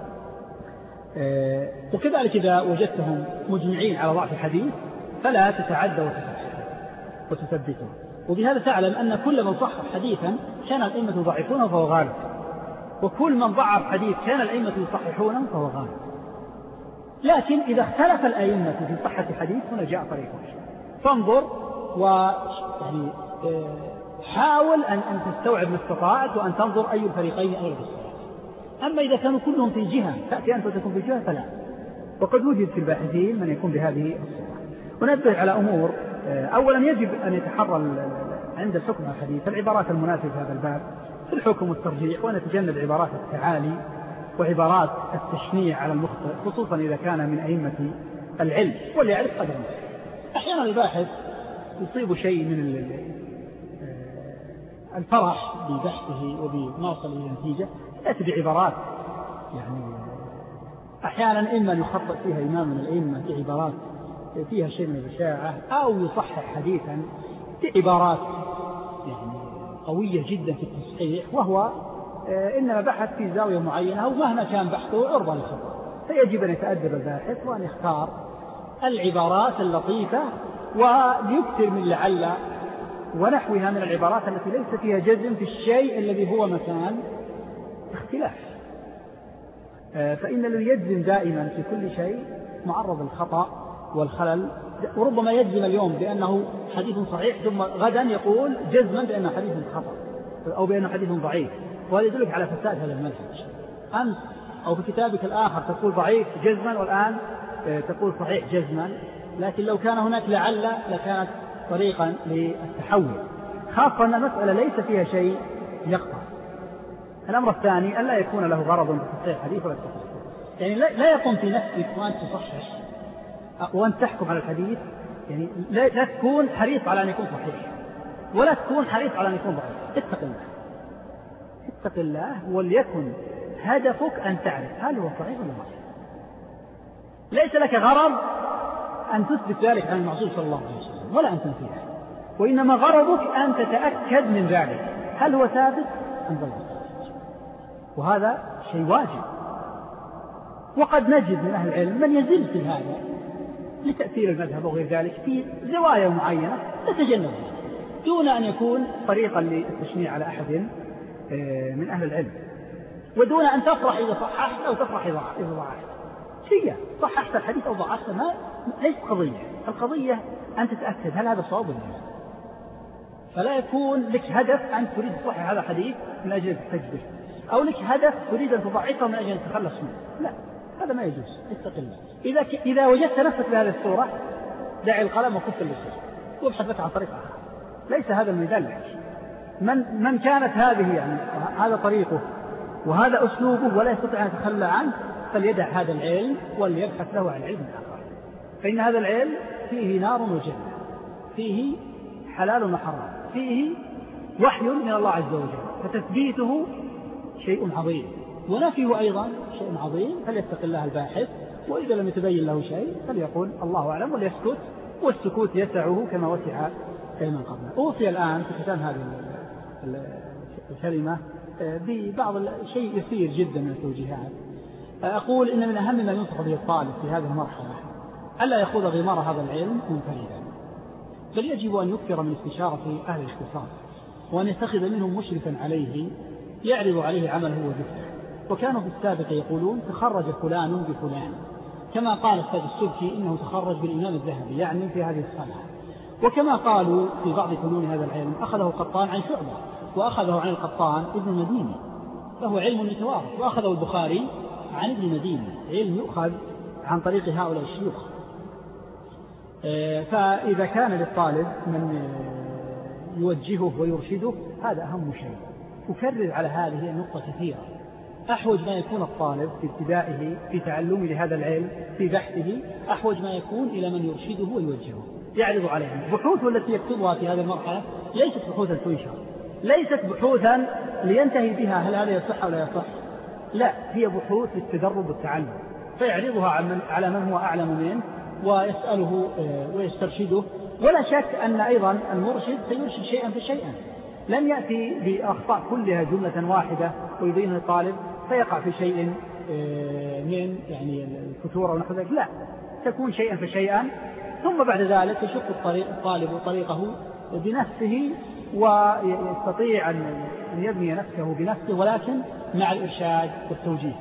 وكذلك إذا وجدتهم مجمعين على ضعف الحديث فلا تتعدى وتثبته. وبهذا تعلم أن كل من صحح حديثا كان الأئمة يضعفونه فهو غالب، وكل من ضعف حديث كان الأئمة يصححونه فهو غالب. لكن إذا اختلف الأئمة في صحة الحديث هنا جاء طريق فانظر ويعني حاول أن أن تستوعب ما استطاعت وأن تنظر أي الفريقين أولى بالصواب. أما إذا كانوا كلهم في جهة تأتي أنت وتكون في جهة فلا. وقد وجد في الباحثين من يكون بهذه الصورة. ونبه على أمور. أولا يجب أن يتحرى عند الحكم على الحديث العبارات المناسبة في هذا الباب في الحكم والترجيح، ونتجنب عبارات التعالي وعبارات التشنيع على المخطئ خصوصا إذا كان من أئمة العلم وليعرف قدره. أحيانا الباحث يصيب شيء من الفرح ببحثه وبما وصل إلى النتيجة يأتي بعبارات يعني أحيانا إما يخطئ فيها إمام من الأئمة بعبارات فيها شيء من الإشاعة أو يصحح حديثا بعبارات يعني قوية جدا في التصحيح، وهو إنما بحث في زاوية معينة ومهما كان بحثه عرضة للخطأ. فيجب أن يتأدب الباحث وأن يختار العبارات اللطيفة ويكثر من لعل ونحوها من العبارات التي ليس فيها جزم في الشيء الذي هو مكان اختلاف. فإن الذي يجزم دائما في كل شيء معرض للخطأ والخلل، وربما يجزم اليوم بأنه حديث صحيح ثم غدا يقول جزما بأنه حديث خطأ أو بأنه حديث ضعيف، وهذا يدلك على فساد هذا المنهج. أمس أو في كتابك الآخر تقول ضعيف جزما والآن تقول صحيح جزما، لكن لو كان هناك لعل لكانت طريقا للتحول، خاصة أن المسألة ليس فيها شيء يقطع. الأمر الثاني أن لا يكون له غرض في تصحيح الحديث ولا التصحيح، يعني لا يقوم في نفسك وأنت تصحح وأنت تحكم على الحديث، يعني لا تكون حريص على أن يكون صحيح ولا تكون حريص على أن يكون ضعيف. اتق الله اتق الله وليكن هدفك أن تعرف هل هو صحيح ولا ضعيف. ليس لك غرض أن تثبت ذلك عن المعصوم صلى الله عليه وسلم ولا أن تنفيه، وإنما غرضك أن تتأكد من ذلك هل هو ثابت أم ضعيف، وهذا شيء واجب. وقد نجد من أهل العلم من يزل في هذا لتأثير المذهب وغير ذلك في زوايا معينة تتجنب دون أن يكون طريقا للتشنيع على أحد من أهل العلم، ودون أن تفرح إذا صححت أو تفرح إذا ضعفت. شيء صححت الحديث أو ضعفت ما ليس قضية، القضية أن تتأكد هل هذا صواب ولا لا. فلا يكون لك هدف أن تريد تصحح هذا الحديث من أجل التجديد، أو لك هدف تريد أن تضعفه من أجل أن تتخلص منه، لا هذا ما يجوز. اتق الله. إذا ك... إذا وجدت نفسك بهذه الصورة دع القلم وكف اللسان وابحث لك عن طريق آخر، ليس هذا الميدان لك. من من كانت هذه يعني هذا طريقه وهذا أسلوبه ولا يستطيع أن يتخلى عنه فليدع هذا العلم وليبحث له عن علم آخر، فإن هذا العلم فيه نار وجنة، فيه حلال وحرام، فيه وحي من الله عز وجل، فتثبيته شيء عظيم ونفيه أيضا شيء عظيم. فليتق الله الباحث، وإذا لم يتبين له شيء فليقول الله أعلم وليسكت، والسكوت يسعه كما وسع من قبله. أوصي الآن في ختام هذه الكلمة ببعض الشيء يسير جدا من التوجيهات. أقول إن من أهم ما ينصح به الطالب في هذه المرحلة ألا يخوض غمار هذا العلم منفردا، بل يجب أن يكثر من استشارة أهل الاختصاص، وأن يتخذ منهم مشرفا عليه يعرض عليه عمله وذكره. وكانوا في السابق يقولون تخرج فلان بفلان، كما قال السيد السبكي إنه تخرج بالإمام الذهبي يعني في هذه الصنعة. وكما قالوا في بعض فنون هذا العلم أخذه قطان عن شعبة، وأخذه عن القطان ابن مديني، فهو علم يتوارث. وأخذه البخاري عن ابن مديني، علم يؤخذ عن طريق هؤلاء الشيوخ. فإذا كان للطالب من يوجهه ويرشده هذا أهم شيء. أكرر على هذه النقطة كثيرا. أحوج ما يكون الطالب في ابتدائه في تعلمه لهذا العلم في بحثه أحوج ما يكون إلى من يرشده ويوجهه يعرض عليه. البحوث التي يكتبها في هذه المرحلة ليست بحوثا تنشر، ليست بحوثا لينتهي بها هل هذا يصح أو لا يصح، لا، هي بحوث للتدرب والتعلم، فيعرضها على من هو أعلم منه ويسأله ويسترشده. ولا شك أن أيضا المرشد سيرشد شيئا فشيئا، لن يأتي بأخطاء كلها جملة واحدة ويبينها الطالب فيقع في شيء من يعني الفتور أو نحو ذلك، لا، تكون شيئا فشيئا، ثم بعد ذلك يشق الطريق الطالب طريقه بنفسه ويستطيع أن يبني نفسه بنفسه، ولكن مع الإرشاد والتوجيه.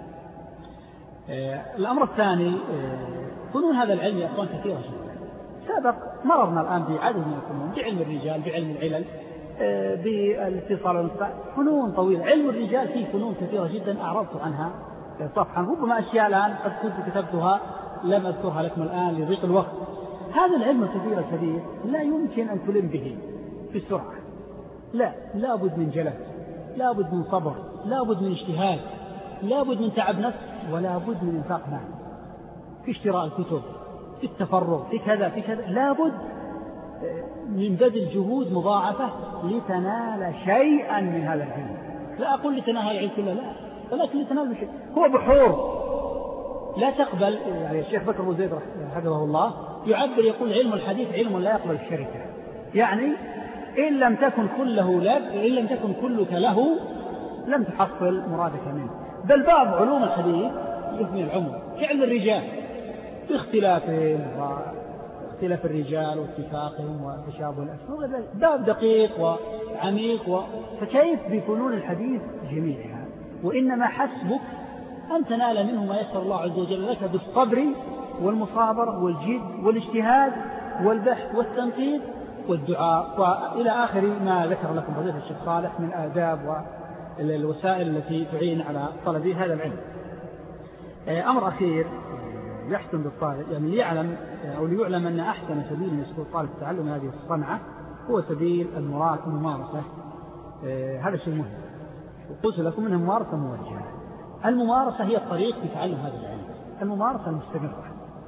الأمر الثاني فنون هذا العلم يا أخوان كثيرة جدا. سبق مررنا الآن بعدد من الفنون، بعلم الرجال، بعلم العلل، بالاتصال والانقطاع، فنون طويلة. علم الرجال فيه فنون كثيرة جدا أعرضت عنها صفحا، ربما أشياء الآن قد كنت كتبتها لم أذكرها لكم الآن لضيق الوقت. هذا العلم الكثير الكبير لا يمكن أن تلم به بسرعة، لا، لا بد من جلد، لا بد من صبر، لا بد من اجتهاد، لا بد من تعب نفس، ولا بد من انفاق مال في اشتراء الكتب، في التفرغ، في كذا في كذا، لا بد من بذل جهود مضاعفة لتنال شيئا من هذا العلم. لا أقول لتنال هذا العلم كله، لا، ولكن لتنال شيء. هو بحور لا تقبل، يعني الشيخ بكر أبو زيد حفظه الله يعبر يقول علم الحديث علم لا يقبل الشركة، يعني إن لم تكن كله لك، إن لم تكن كلك له لم تحصل مرادك منه. بل بعض علوم الحديث يفني العمر كعلم الرجال باختلافهم واختلاف الرجال واتفاقهم وتشابه الأسماء، باب دقيق وعميق و... فكيف بفنون الحديث جميعها؟ وإنما حسبك أن تنال منه ما يسر الله عز وجل لك بالصبر والمصابرة والجد والاجتهاد والبحث والتنقيب والدعاء وإلى آخر ما ذكر لكم فضيلة الشيخ صالح من آداب والوسائل التي تعين على طلب هذا العلم. أمر أخير يحسن بالطالب، يعني ليعلم أو ليعلم أن أحسن سبيل يسقط الطالب في تعلم هذه الصنعة هو سبيل الممارسة. هذا شيء مهم، وقلت لكم أنها ممارسة موجهة. الممارسة هي الطريق في تعلم هذا العلم، الممارسة المستمرة.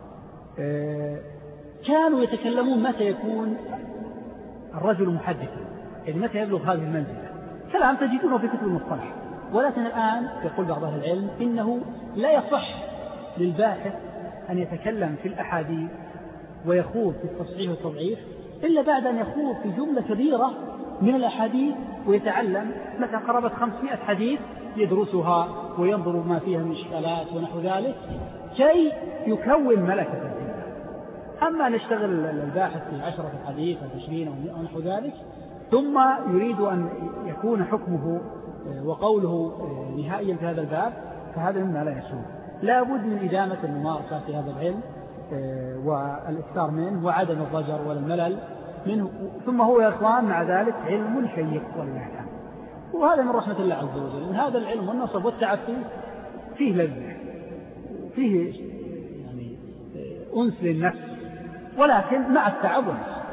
كانوا يتكلمون متى يكون الرجل محدثا، يعني متى يبلغ هذه المنزلة، كلام تجدونه في كتب المصطلح. ولكن الآن يقول بعض أهل العلم إنه لا يصح للباحث أن يتكلم في الأحاديث ويخوض في التصحيح والتضعيف إلا بعد أن يخوض في جملة كبيرة من الأحاديث ويتعلم مثلا قرابة خمسمائة حديث يدرسها وينظر ما فيها من إشكالات ونحو ذلك كي يكون ملكة العلم. أما نشتغل الباحث في عشرة حديث أو عشرين أو نحو ذلك ثم يريد أن يكون حكمه وقوله نهائيا في هذا الباب، فهذا مما لا يسوء. لا بد من إدامة الممارسة في هذا العلم والإكثار منه وعدم الضجر ولا الملل منه. ثم هو يا إخوان مع ذلك علم شيق ولله الحمد، وهذا من رحمة الله عز وجل. من هذا العلم والنصب والتعب فيه فيه لذة، فيه يعني أنس للنفس، ولكن مع التعب والنصب.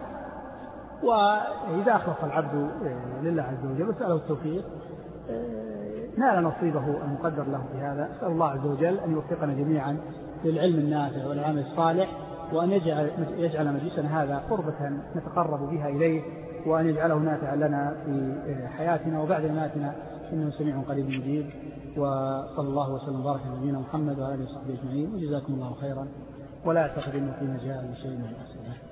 وإذا أخلص العبد لله عز وجل وسأله التوفيق نال نصيبه المقدر له في هذا. أسأل الله عز وجل أن يوفقنا جميعا للعلم النافع والعمل الصالح، وأن يجعل, يجعل مجلسنا هذا قربة نتقرب بها إليه، وأن يجعله نافعا لنا في حياتنا وبعد مماتنا، إنه سميع قريب مجيب. وصلى الله وسلم وبارك على نبينا محمد وعلى آله وصحبه أجمعين، وجزاكم الله خيرا. ولا تقدموا في مجال شيء من الأسئلة.